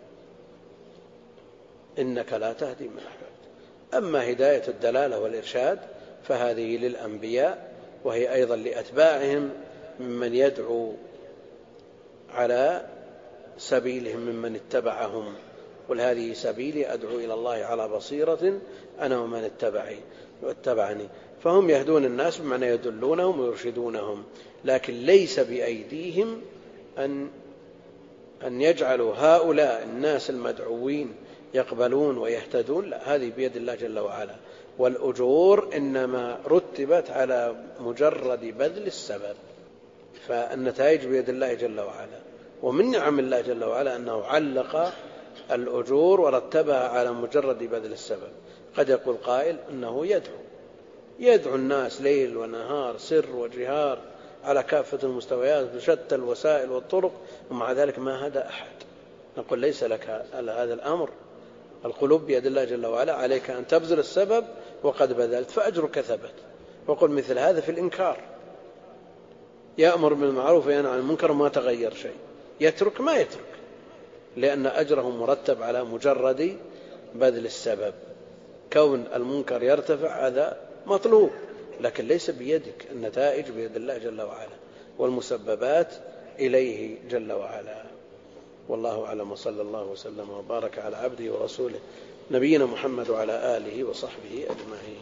إنك لا تهدي من أحببت. أما هداية الدلالة والإرشاد فهذه للأنبياء، وهي أيضا لأتباعهم ممن يدعو على سبيلهم ممن اتبعهم: قل هذه سبيلي أدعو إلى الله على بصيرة أنا ومن اتبعي واتبعني. فهم يهدون الناس بمعنى يدلونهم ويرشدونهم، لكن ليس بأيديهم أن أن يجعلوا هؤلاء الناس المدعوين يقبلون ويهتدون، لا، هذه بيد الله جل وعلا. والأجور إنما رتبت على مجرد بذل السبب، فالنتائج بيد الله جل وعلا. ومن نعم الله جل وعلا أنه علق الأجور ورتبها على مجرد بذل السبب. قد يقول قائل أنه يدعو يدعو الناس ليل ونهار، سر وجهار، على كافة المستويات بشتى الوسائل والطرق، ومع ذلك ما هدى أحد. نقول ليس لك هذا الأمر، القلوب بيد الله جل وعلا، عليك أن تبذل السبب، وقد بذلت فأجرك ثبت. وقل مثل هذا في الإنكار: يأمر بالمعروف وينهى عن المنكر ما تغير شيء، يترك ما يترك، لأن أجره مرتب على مجرد بذل السبب. كون المنكر يرتفع هذا مطلوب، لكن ليس بيدك، النتائج بيد الله جل وعلا والمسببات إليه جل وعلا. والله أعلم، وصلى الله وسلم وبارك على عبده ورسوله نبينا محمد وعلى آله وصحبه أجمعين.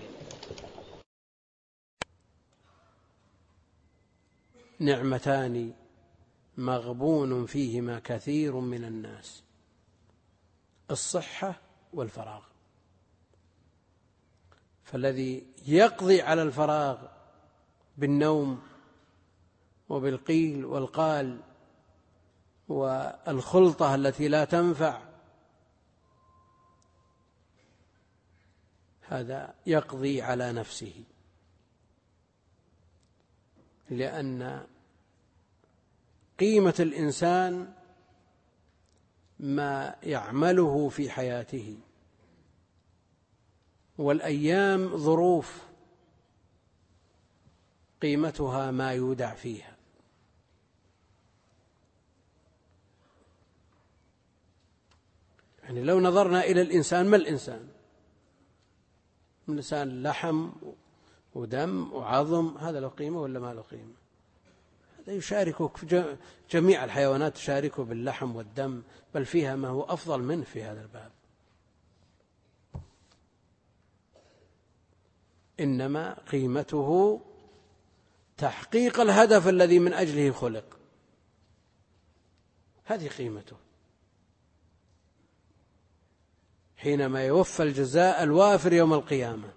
نعمتان مغبون فيهما كثير من الناس: الصحة والفراغ. فالذي يقضي على الفراغ بالنوم وبالقيل والقال والخلطة التي لا تنفع، هذا يقضي على نفسه، لأن قيمة الإنسان ما يعمله في حياته، والأيام ظروف، قيمتها ما يودع فيها. يعني لو نظرنا إلى الإنسان، ما الإنسان؟ الإنسان لحم ودم وعظم، هذا له قيمة ولا ما له قيمة؟ هذا يشاركك في جميع الحيوانات، تشاركه باللحم والدم، بل فيها ما هو أفضل منه في هذا الباب. إنما قيمته تحقيق الهدف الذي من أجله خلق، هذه قيمته. حينما يوفى الجزاء الوافر يوم القيامة.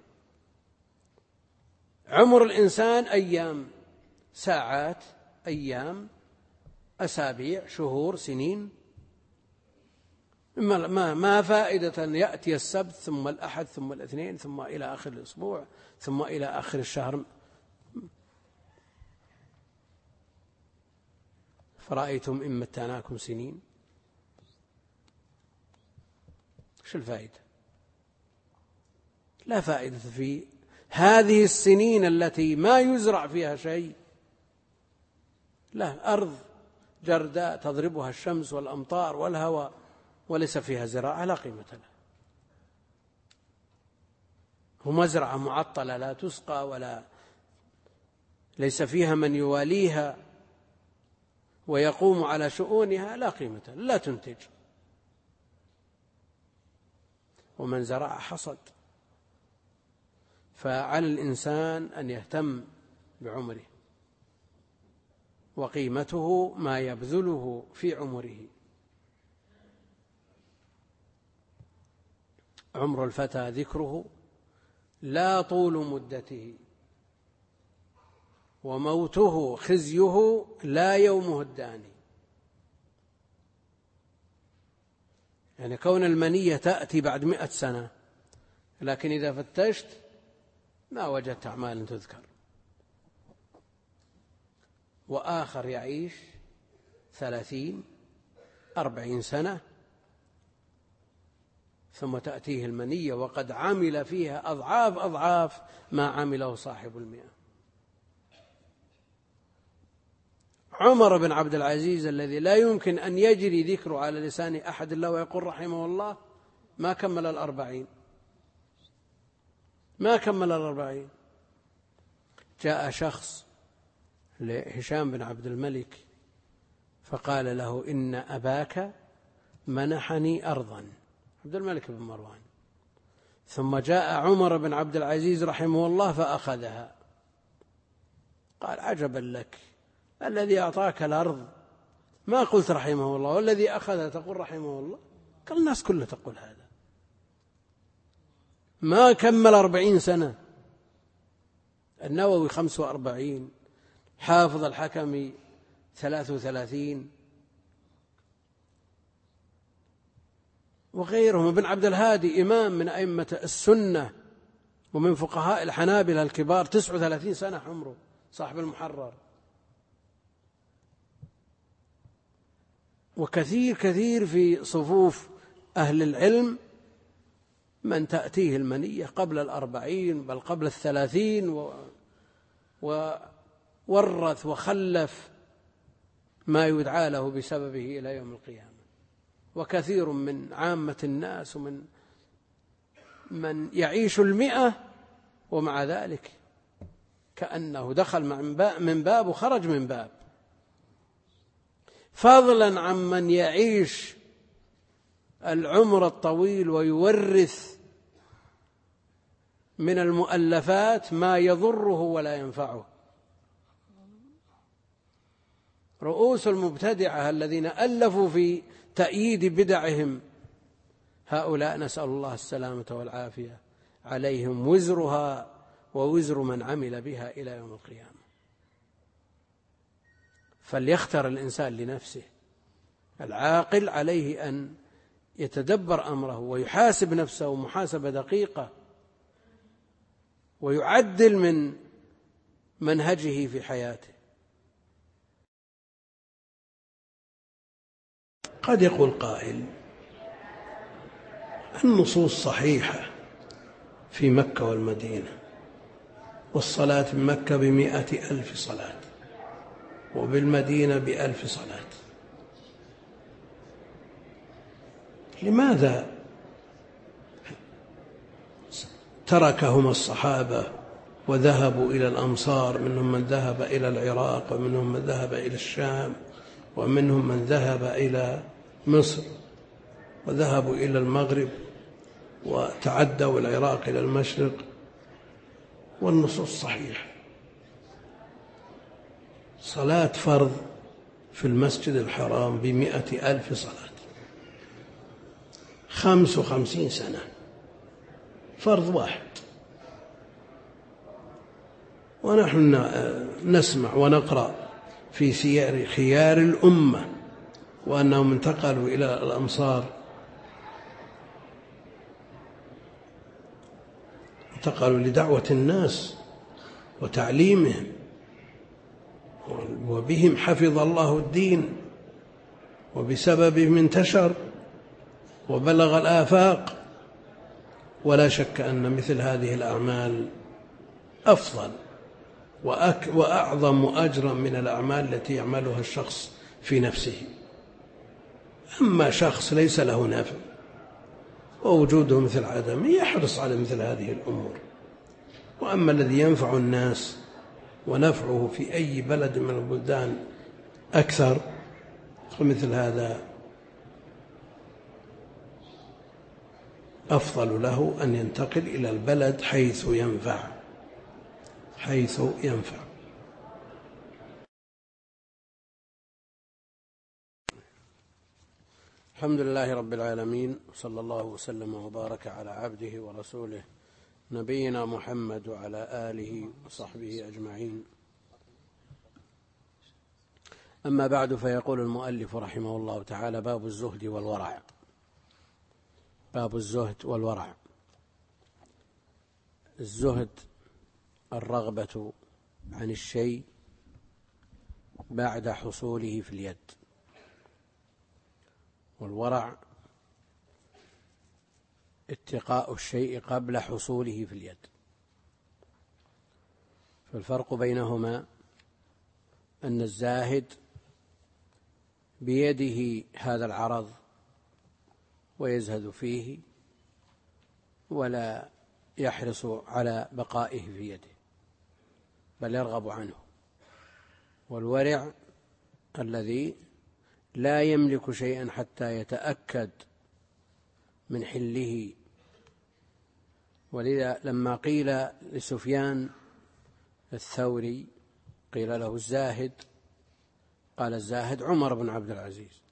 عمر الإنسان أيام، ساعات، أيام، أسابيع، شهور، سنين. ما ما فائدة أن يأتي السبت ثم الأحد ثم الاثنين ثم إلى آخر الأسبوع ثم إلى آخر الشهر. فرأيتم إن متعناكم سنين، شو الفائدة؟ لا فائدة في هذه السنين التي ما يزرع فيها شيء، لا، أرض جرداء تضربها الشمس والأمطار والهواء وليس فيها زراعة لا قيمة لها، ومزرعة معطلة لا تسقى ولا ليس فيها من يواليها ويقوم على شؤونها لا قيمة لها، لا تنتج. ومن زرع حصد. فعلى الإنسان أن يهتم بعمره، وقيمته ما يبذله في عمره. عمر الفتى ذكره لا طول مدته، وموته خزيه لا يومه الداني. يعني كون المنية تأتي بعد مئة سنة، لكن إذا فتشت ما وجدت أعمال تذكر. وآخر يعيش ثلاثين أربعين سنة ثم تأتيه المنية وقد عمل فيها أضعاف أضعاف ما عمله صاحب المئة. عمر بن عبد العزيز الذي لا يمكن أن يجري ذكره على لسان أحد الله ويقول رحمه الله ما كمل الأربعين، ما كمل الأربعين. جاء شخص لهشام بن عبد الملك فقال له إن أباك منحني أرضا، عبد الملك بن مروان. ثم جاء عمر بن عبد العزيز رحمه الله فأخذها. قال عجبا لك، الذي أعطاك الأرض ما قلت رحمه الله، والذي أخذها تقول رحمه الله. قال الناس كلها تقول هذا. ما كمل أربعين سنة. النووي خمس وأربعين، حافظ الحكمي ثلاث وثلاثين، وغيرهم. ابن عبد الهادي إمام من أئمة السنة ومن فقهاء الحنابلة الكبار، تسع وثلاثين سنة عمره، صاحب المحرر. وكثير كثير في صفوف أهل العلم من تأتيه المنية قبل الأربعين بل قبل الثلاثين، وورث وخلف ما يدعى له بسببه إلى يوم القيامة. وكثير من عامة الناس ومن من يعيش المئة ومع ذلك كأنه دخل من باب وخرج من باب، فضلا عن من يعيش العمر الطويل ويورث من المؤلفات ما يضره ولا ينفعه. رؤوس المبتدعة الذين ألفوا في تأييد بدعهم، هؤلاء نسأل الله السلامة والعافية، عليهم وزرها ووزر من عمل بها إلى يوم القيامة. فليختر الإنسان لنفسه. العاقل عليه أن يتدبر أمره ويحاسب نفسه محاسبة دقيقة، ويعدل من منهجه في حياته. قد يقول قائل النصوص صحيحة في مكة والمدينة، والصلاة في مكة بمئة ألف صلاة وبالمدينة بألف صلاة، لماذا تركهما الصحابة وذهبوا إلى الأمصار؟ منهم من ذهب إلى العراق، ومنهم من ذهب إلى الشام، ومنهم من ذهب إلى مصر، وذهبوا إلى المغرب وتعدوا العراق إلى المشرق. والنصوص صحيحة. صلاة فرض في المسجد الحرام بمئة ألف صلاة، خمس وخمسين سنة فرض واحد. ونحن نسمع ونقرأ في سير خيار الأمة وأنهم انتقلوا إلى الأمصار، انتقلوا لدعوة الناس وتعليمهم، وبهم حفظ الله الدين، وبسببهم انتشر وبلغ الآفاق. ولا شك أن مثل هذه الأعمال أفضل وأعظم أجرا من الأعمال التي يعملها الشخص في نفسه. أما شخص ليس له نفع ووجوده مثل عدم يحرص على مثل هذه الأمور. وأما الذي ينفع الناس ونفعه في أي بلد من البلدان أكثر، فمثل هذا أفضل له أن ينتقل إلى البلد حيث ينفع حيث ينفع الحمد لله رب العالمين، صلى الله وسلم وبارك على عبده ورسوله نبينا محمد وعلى آله وصحبه أجمعين. أما بعد، فيقول المؤلف رحمه الله تعالى: باب الزهد والورع. باب الزهد والورع. الزهد الرغبة عن الشيء بعد حصوله في اليد، والورع اتقاء الشيء قبل حصوله في اليد. فالفرق بينهما أن الزاهد بيده هذا العرض ويزهد فيه ولا يحرص على بقائه في يده، بل يرغب عنه. والورع الذي لا يملك شيئا حتى يتأكد من حله. ولذا لما قيل لسفيان الثوري، قيل له الزاهد، قال: الزاهد عمر بن عبد العزيز.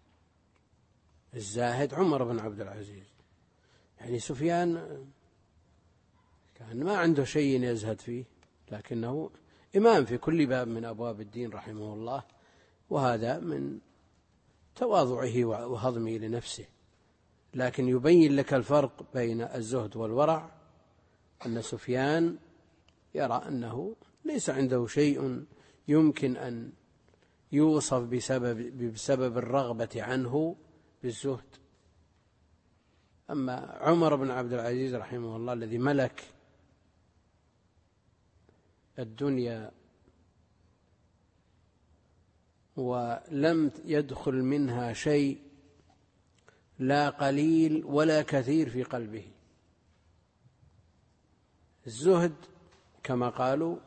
الزاهد عمر بن عبد العزيز، يعني سفيان كان ما عنده شيء يزهد فيه، لكنه إمام في كل باب من أبواب الدين رحمه الله، وهذا من تواضعه وهضمه لنفسه. لكن يبين لك الفرق بين الزهد والورع أن سفيان يرى أنه ليس عنده شيء يمكن أن يوصف بسبب, بسبب الرغبة عنه بالزهد. أما عمر بن عبد العزيز رحمه الله الذي ملك الدنيا ولم يدخل منها شيء لا قليل ولا كثير في قلبه. الزهد كما قالوا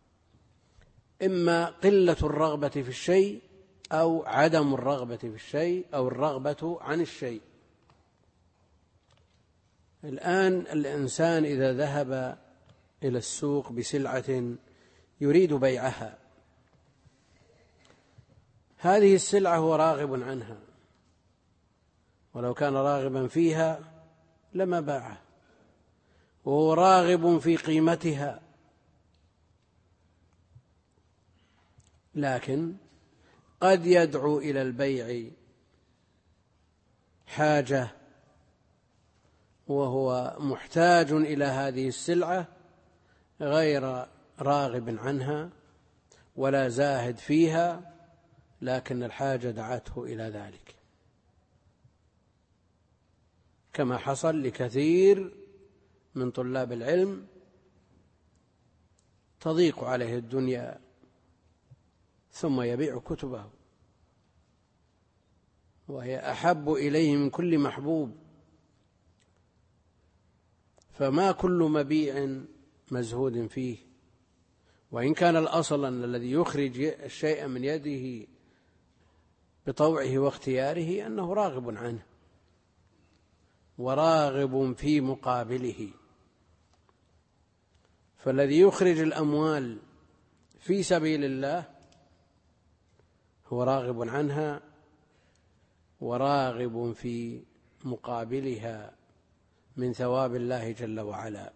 إما قلة الرغبة في الشيء أو عدم الرغبة في الشيء أو الرغبة عن الشيء. الآن الإنسان إذا ذهب إلى السوق بسلعة يريد بيعها، هذه السلعة هو راغب عنها، ولو كان راغبا فيها لما باعها، وهو راغب في قيمتها، لكن قد يدعو إلى البيع حاجة وهو محتاج إلى هذه السلعة غير راغب عنها ولا زاهد فيها، لكن الحاجة دعته إلى ذلك، كما حصل لكثير من طلاب العلم تضيق عليه الدنيا ثم يبيع كتبه وهي أحب إليه من كل محبوب. فما كل مبيع مزهود فيه، وإن كان الأصل أن الذي يخرج الشيء من يده بطوعه واختياره أنه راغب عنه وراغب في مقابله. فالذي يخرج الأموال في سبيل الله هو راغب عنها وراغب في مقابلها من ثواب الله جل وعلا.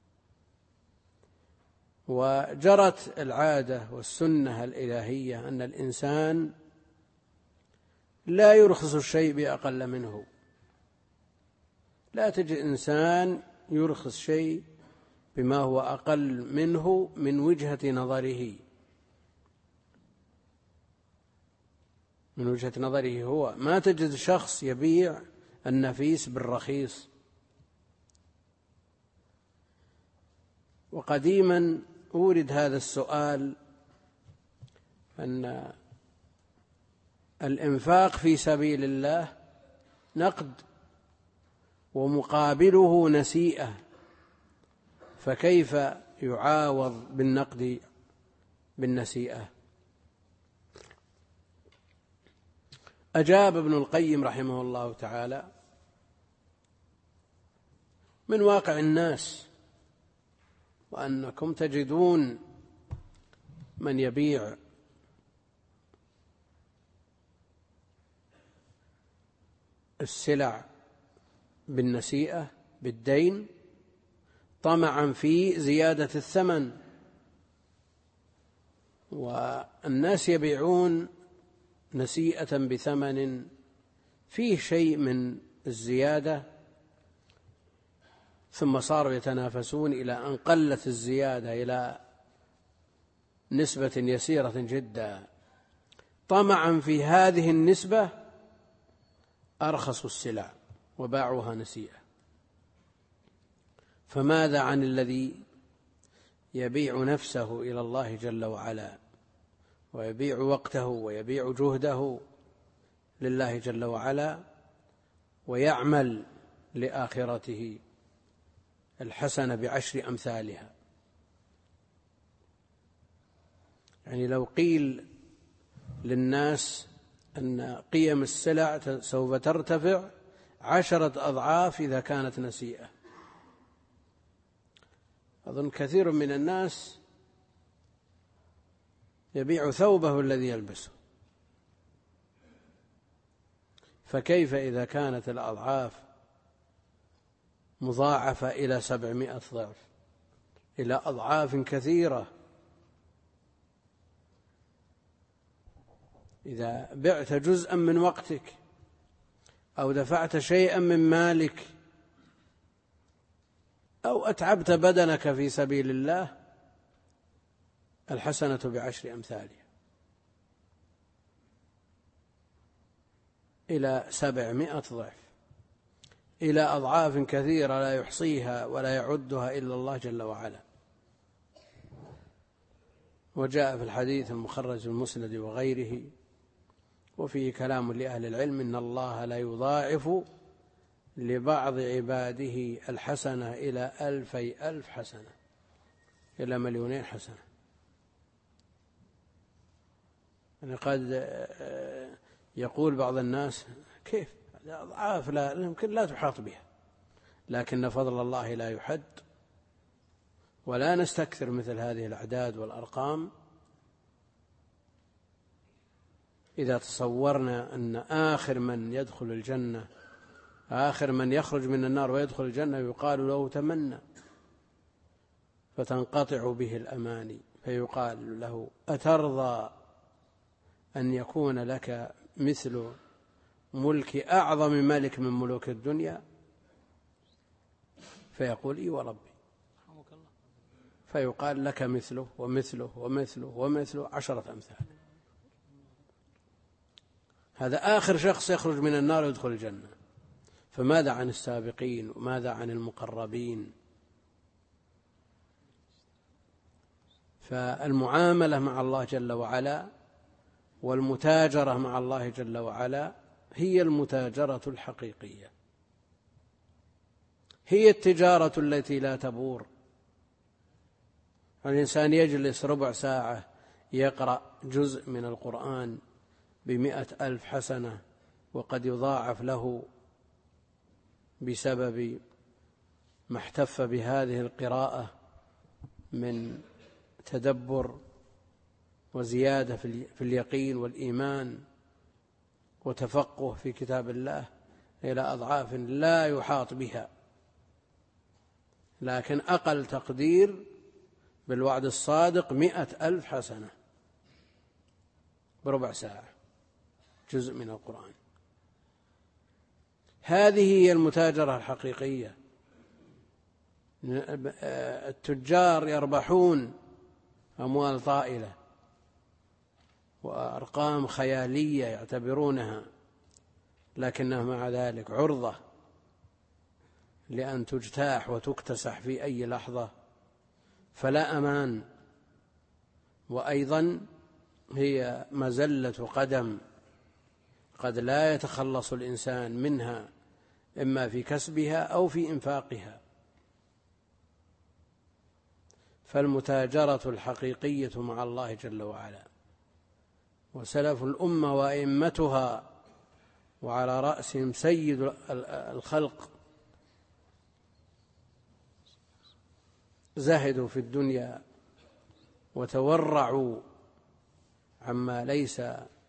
وجرت العادة والسنة الإلهية أن الإنسان لا يرخص الشيء بأقل منه. لا تجد إنسان يرخص شيء بما هو أقل منه من وجهة نظره من وجهة نظره هو. ما تجد شخص يبيع النفيس بالرخيص، وقديما أورد هذا السؤال أن الإنفاق في سبيل الله نقد ومقابله نسيئة، فكيف يعاوض بالنقد بالنسيئة؟ أجاب ابن القيم رحمه الله تعالى: من واقع الناس، وأنكم تجدون من يبيع السلع بالنسيئة بالدين طمعا في زيادة الثمن، والناس يبيعون نسيئة بثمن فيه شيء من الزيادة، ثم صاروا يتنافسون إلى أن قلت الزيادة إلى نسبة يسيرة جدا، طمعا في هذه النسبة أرخصوا السلع وباعوها نسيئة. فماذا عن الذي يبيع نفسه إلى الله جل وعلا، ويبيع وقته ويبيع جهده لله جل وعلا، ويعمل لآخرته الحسنة بعشر أمثالها؟ يعني لو قيل للناس أن قيم السلع سوف ترتفع عشرة أضعاف إذا كانت نسيئة، أظن كثير من الناس يبيع ثوبه الذي يلبسه، فكيف إذا كانت الأضعاف مضاعفة إلى سبعمائة ضعف، إلى أضعاف كثيرة؟ إذا بعت جزءا من وقتك أو دفعت شيئا من مالك أو أتعبت بدنك في سبيل الله، الحسنة بعشر أمثالها إلى سبعمائة ضعف، إلى أضعاف كثيرة لا يحصيها ولا يعدها إلا الله جل وعلا. وجاء في الحديث المخرج المسند وغيره وفيه كلام لأهل العلم: إن الله لا يضاعف لبعض عباده الحسنة إلى ألفي ألف حسنة، إلى مليونين حسنة. يعني قد يقول بعض الناس: كيف أضعاف لا يمكن لا تحاط بها، لكن فضل الله لا يحد، ولا نستكثر مثل هذه الأعداد والأرقام. إذا تصورنا أن آخر من يدخل الجنة، آخر من يخرج من النار ويدخل الجنة، يقال له: تمنى، فتنقطع به الأماني، فيقال له: أترضى أن يكون لك مثل ملك أعظم ملك من ملوك الدنيا؟ فيقول: إي وربي. فيقال: لك مثله ومثله ومثله ومثله عشرة أمثال. هذا آخر شخص يخرج من النار ويدخل الجنة، فماذا عن السابقين وماذا عن المقربين؟ فالمعاملة مع الله جل وعلا والمتاجرة مع الله جل وعلا هي المتاجرة الحقيقية، هي التجارة التي لا تبور. الإنسان يجلس ربع ساعة يقرأ جزء من القرآن بمئة ألف حسنة، وقد يضاعف له بسبب ما احتف بهذه القراءة من تدبر وزيادة في اليقين والإيمان وتفقه في كتاب الله، إلى أضعاف لا يحاط بها. لكن أقل تقدير بالوعد الصادق مئة ألف حسنة بربع ساعة جزء من القرآن. هذه هي المتاجرة الحقيقية. التجار يربحون أموال طائلة وأرقام خيالية يعتبرونها، لكنها مع ذلك عرضة لأن تجتاح وتكتسح في أي لحظة فلا أمان، وأيضا هي مزلة قدم قد لا يتخلص الإنسان منها إما في كسبها أو في إنفاقها. فالمتاجرة الحقيقية مع الله جل وعلا، وسلف الأمة وأئمتها وعلى رأسهم سيد الخلق زهدوا في الدنيا وتورعوا عما ليس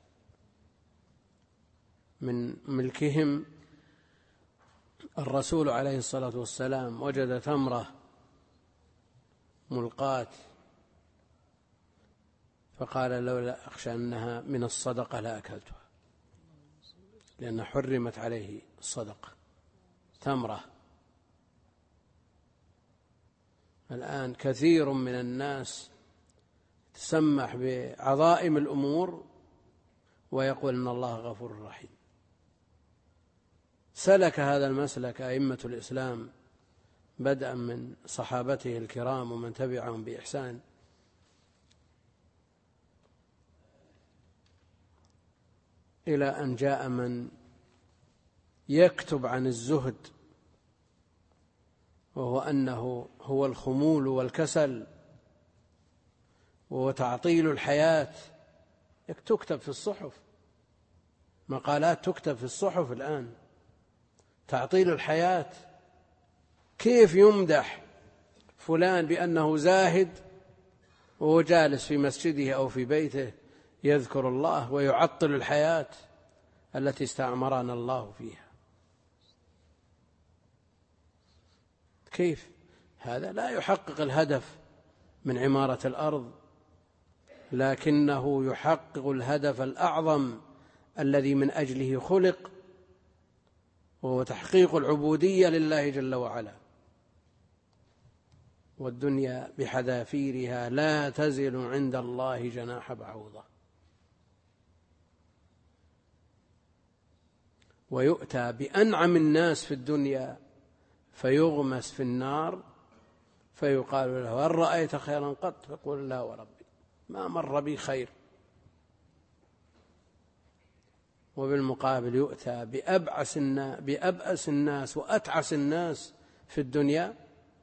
من ملكهم. الرسول عليه الصلاة والسلام وجد تمرة ملقاة فقال لولا أخشى أنها من الصدقة لأكلتها، لأن حرمت عليه الصدقة تمرة. الآن كثير من الناس تسمح بعظائم الأمور ويقول إن الله غفور رحيم. سلك هذا المسلك أئمة الإسلام بدءا من صحابته الكرام ومن تبعهم بإحسان إلى أن جاء من يكتب عن الزهد وهو أنه هو الخمول والكسل وهو تعطيل الحياة. تكتب في الصحف، مقالات تكتب في الصحف الآن، تعطيل الحياة. كيف يمدح فلان بأنه زاهد وهو جالس في مسجده أو في بيته يذكر الله ويعطل الحياة التي استعمرنا الله فيها؟ كيف؟ هذا لا يحقق الهدف من عمارة الأرض، لكنه يحقق الهدف الأعظم الذي من أجله خلق، وهو تحقيق العبودية لله جل وعلا. والدنيا بحذافيرها لا تزل عند الله جناح بعوضة. ويؤتى بأنعم الناس في الدنيا فيغمس في النار فيقال له هل رأيت خيرا قط؟ فيقول لا وربي ما مر بي خير. وبالمقابل يؤتى بأبعس الناس, بأبأس الناس وأتعس الناس في الدنيا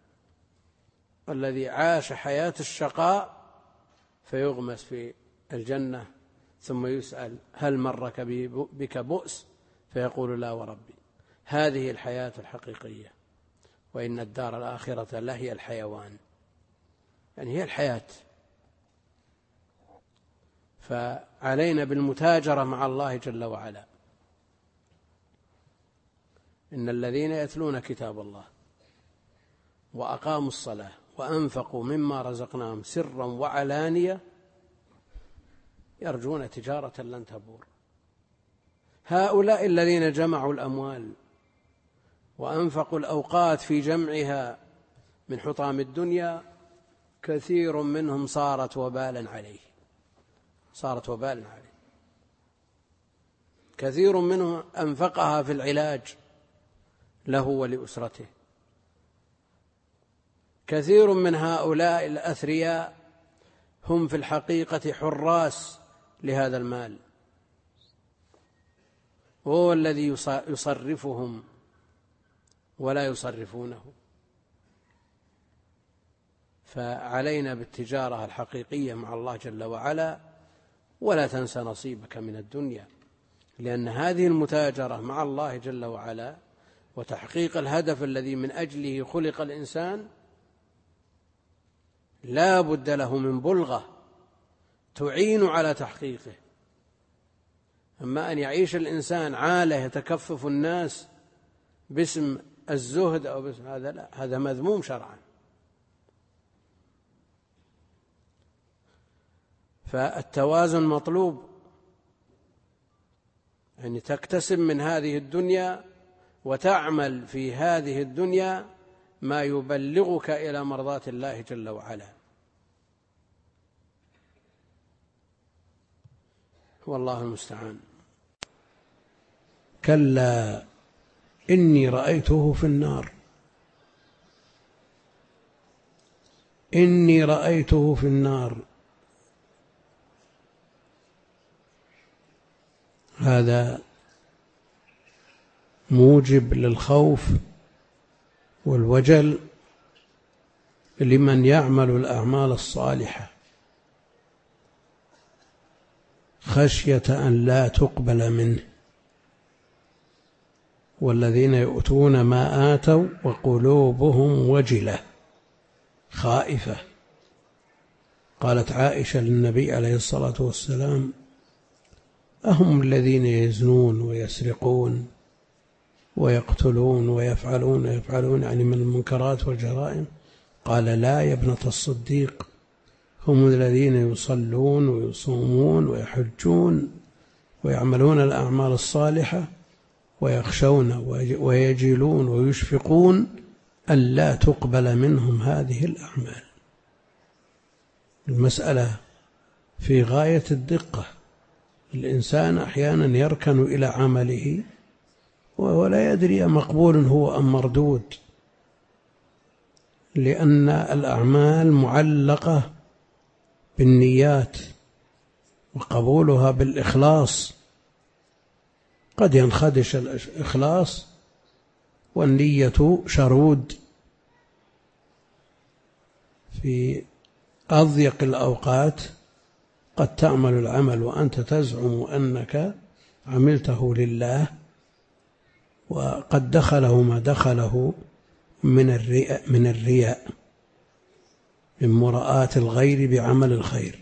الذي عاش حياة الشقاء فيغمس في الجنة ثم يسأل هل مرك بك بؤس؟ فيقول لا وربي. هذه الحياة الحقيقية، وإن الدار الآخرة لهي الحيوان، يعني هي الحياة. فعلينا بالمتاجرة مع الله جل وعلا. إن الذين يتلون كتاب الله وأقاموا الصلاة وأنفقوا مما رزقناهم سرا وعلانية يرجون تجارة لن تبور. هؤلاء الذين جمعوا الأموال وأنفقوا الأوقات في جمعها من حطام الدنيا كثير منهم صارت وبالا عليه صارت وبالا عليه كثير منهم أنفقها في العلاج له ولأسرته. كثير من هؤلاء الأثرياء هم في الحقيقة حراس لهذا المال، وهو الذي يصرفهم ولا يصرفونه. فعلينا بالتجارة الحقيقية مع الله جل وعلا، ولا تنسى نصيبك من الدنيا، لأن هذه المتاجرة مع الله جل وعلا وتحقيق الهدف الذي من أجله خلق الإنسان لا بد له من بلغة تعين على تحقيقه. أما أن يعيش الإنسان عالة يتكفف الناس باسم الزهد أو باسم هذا، لا، هذا مذموم شرعا. فالتوازن مطلوب، يعني تكتسب من هذه الدنيا وتعمل في هذه الدنيا ما يبلغك إلى مرضاة الله جل وعلا. والله المستعان. كلا إني رأيته في النار إني رأيته في النار. هذا موجب للخوف والوجل لمن يعمل الأعمال الصالحة، خشية أن لا تقبل منه. والذين يؤتون ما آتوا وقلوبهم وجلة، خائفة. قالت عائشة للنبي عليه الصلاة والسلام: أهم الذين يزنون ويسرقون ويقتلون ويفعلون ويفعلون يعني من المنكرات والجرائم؟ قال: لا يا ابنة الصديق، هم الذين يصلون ويصومون ويحجون ويعملون الأعمال الصالحة ويخشون ويجلون ويشفقون أن لا تقبل منهم هذه الأعمال. المسألة في غاية الدقة. الإنسان أحيانا يركن إلى عمله وهو لا يدري مقبول هو أم مردود، لأن الأعمال معلقة بالنيات وقبولها بالإخلاص. قد ينخدش الإخلاص والنية شرود في أضيق الأوقات. قد تعمل العمل وأنت تزعم أنك عملته لله، وقد دخله ما دخله من الرياء من الرياء من مراءة الغير بعمل الخير،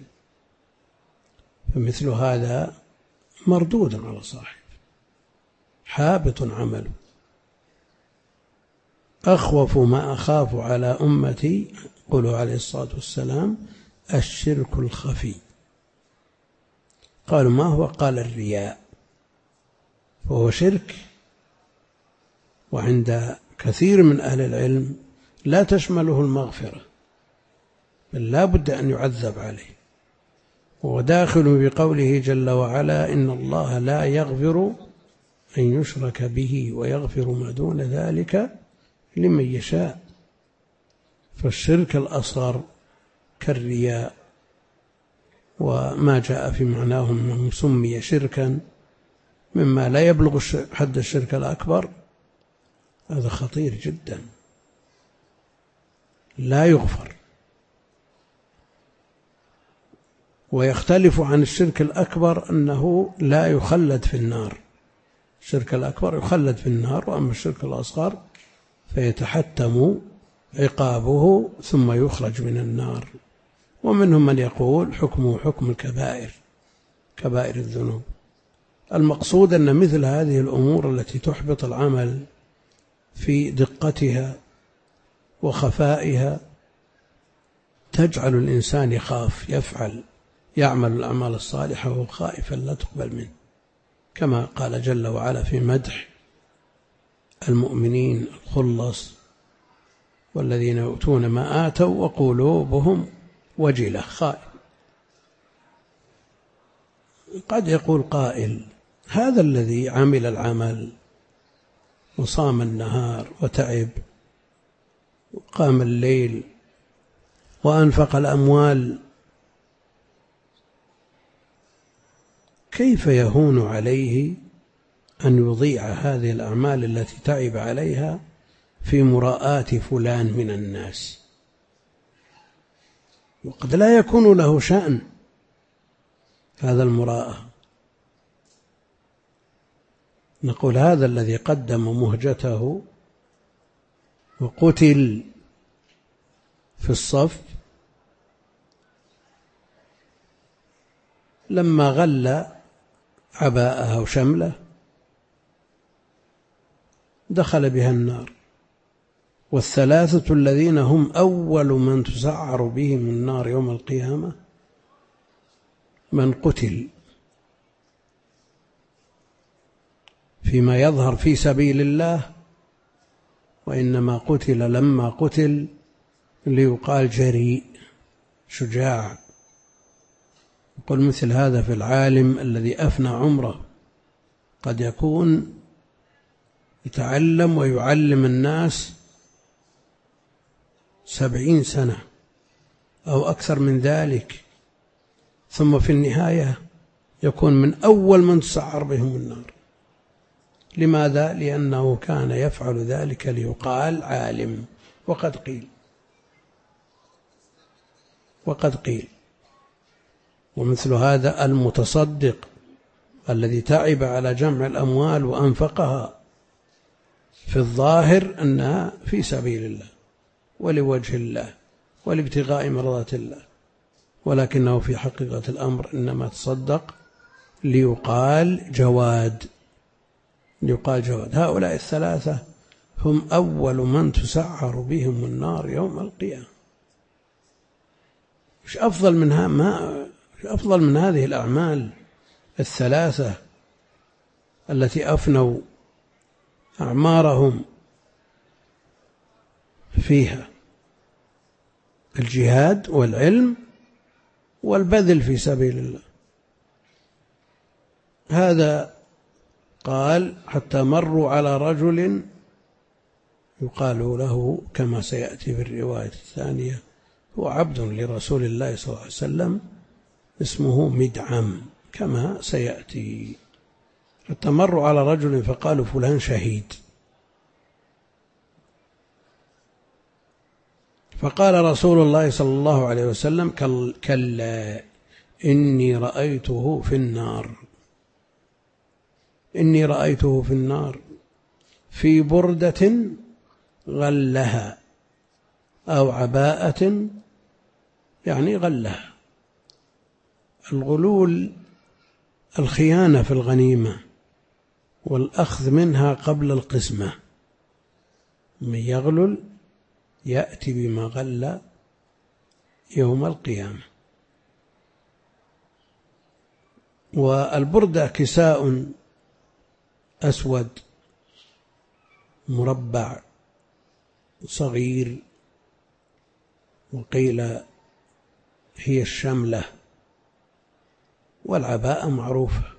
فمثل هذا مردود على صاحب، حابط عمله. أخوف ما أخاف على أمتي، قولوا عليه الصلاة والسلام، الشرك الخفي. قالوا: ما هو؟ قال: الرياء. فهو شرك، وعند كثير من أهل العلم لا تشمله المغفرة، بل لا بد أن يعذب عليه. وداخل بقوله جل وعلا: إن الله لا يغفر أن يشرك به ويغفر ما دون ذلك لمن يشاء. فالشرك الأصغر كالرياء وما جاء في معناه أنه سمي شركا مما لا يبلغ حد الشرك الأكبر، هذا خطير جدا لا يغفر. ويختلف عن الشرك الأكبر أنه لا يخلد في النار. الشرك الأكبر يخلد في النار، وأما الشرك الأصغر فيتحتم عقابه ثم يخرج من النار. ومنهم من يقول حكمه حكم الكبائر، كبائر الذنوب. المقصود أن مثل هذه الأمور التي تحبط العمل في دقتها وخفائها تجعل الإنسان يخاف، يفعل يعمل الأعمال الصالحة وهو خائفا لا تقبل منه، كما قال جل وعلا في مدح المؤمنين الخلص: والذين يؤتون ما آتوا وقلوبهم وجلة، خائف. قد يقول قائل: هذا الذي عمل العمل وصام النهار وتعب وقام الليل وأنفق الأموال، كيف يهون عليه أن يضيع هذه الأعمال التي تعب عليها في مراءاة فلان من الناس؟ وقد لا يكون له شأن هذا المراءة. نقول: هذا الذي قدم مهجته وقتل في الصف لما غل عباءه وشمله دخل بها النار. والثلاثة الذين هم أول من تسعر بهم النار يوم القيامة: من قتل فيما يظهر في سبيل الله، وإنما قتل لما قتل ليقال جريء شجاع. يقول مثل هذا في العالم الذي أفنى عمره، قد يكون يتعلم ويعلم الناس سبعين سنة أو أكثر من ذلك، ثم في النهاية يكون من أول من تسعر بهم النار. لماذا؟ لأنه كان يفعل ذلك ليقال عالم. وقد قيل وقد قيل ومثل هذا المتصدق الذي تعب على جمع الأموال وأنفقها في الظاهر أنها في سبيل الله ولوجه الله ولابتغاء مرضات الله، ولكنه في حقيقة الأمر إنما تصدق ليقال جواد ليقال جواد. هؤلاء الثلاثة هم أول من تسعر بهم النار يوم القيامة. مش أفضل منها ما مش أفضل من هذه الأعمال الثلاثة التي أفنوا أعمارهم فيها: الجهاد والعلم والبذل في سبيل الله. هذا قال: حتى مروا على رجل يقال له كما سيأتي في الرواية الثانية هو عبد لرسول الله صلى الله عليه وسلم اسمه مدعم كما سيأتي. حتى مروا على رجل فقالوا: فلان شهيد. فقال رسول الله صلى الله عليه وسلم: كلا إني رأيته في النار إني رأيته في النار في بردة غلها أو عباءة، يعني غلها. الغلول الخيانة في الغنيمة والأخذ منها قبل القسمة. من يغلل يأتي بما غل يوم القيامة. والبردة كساء أسود مربع صغير، وقيل هي الشملة، والعباءة معروفة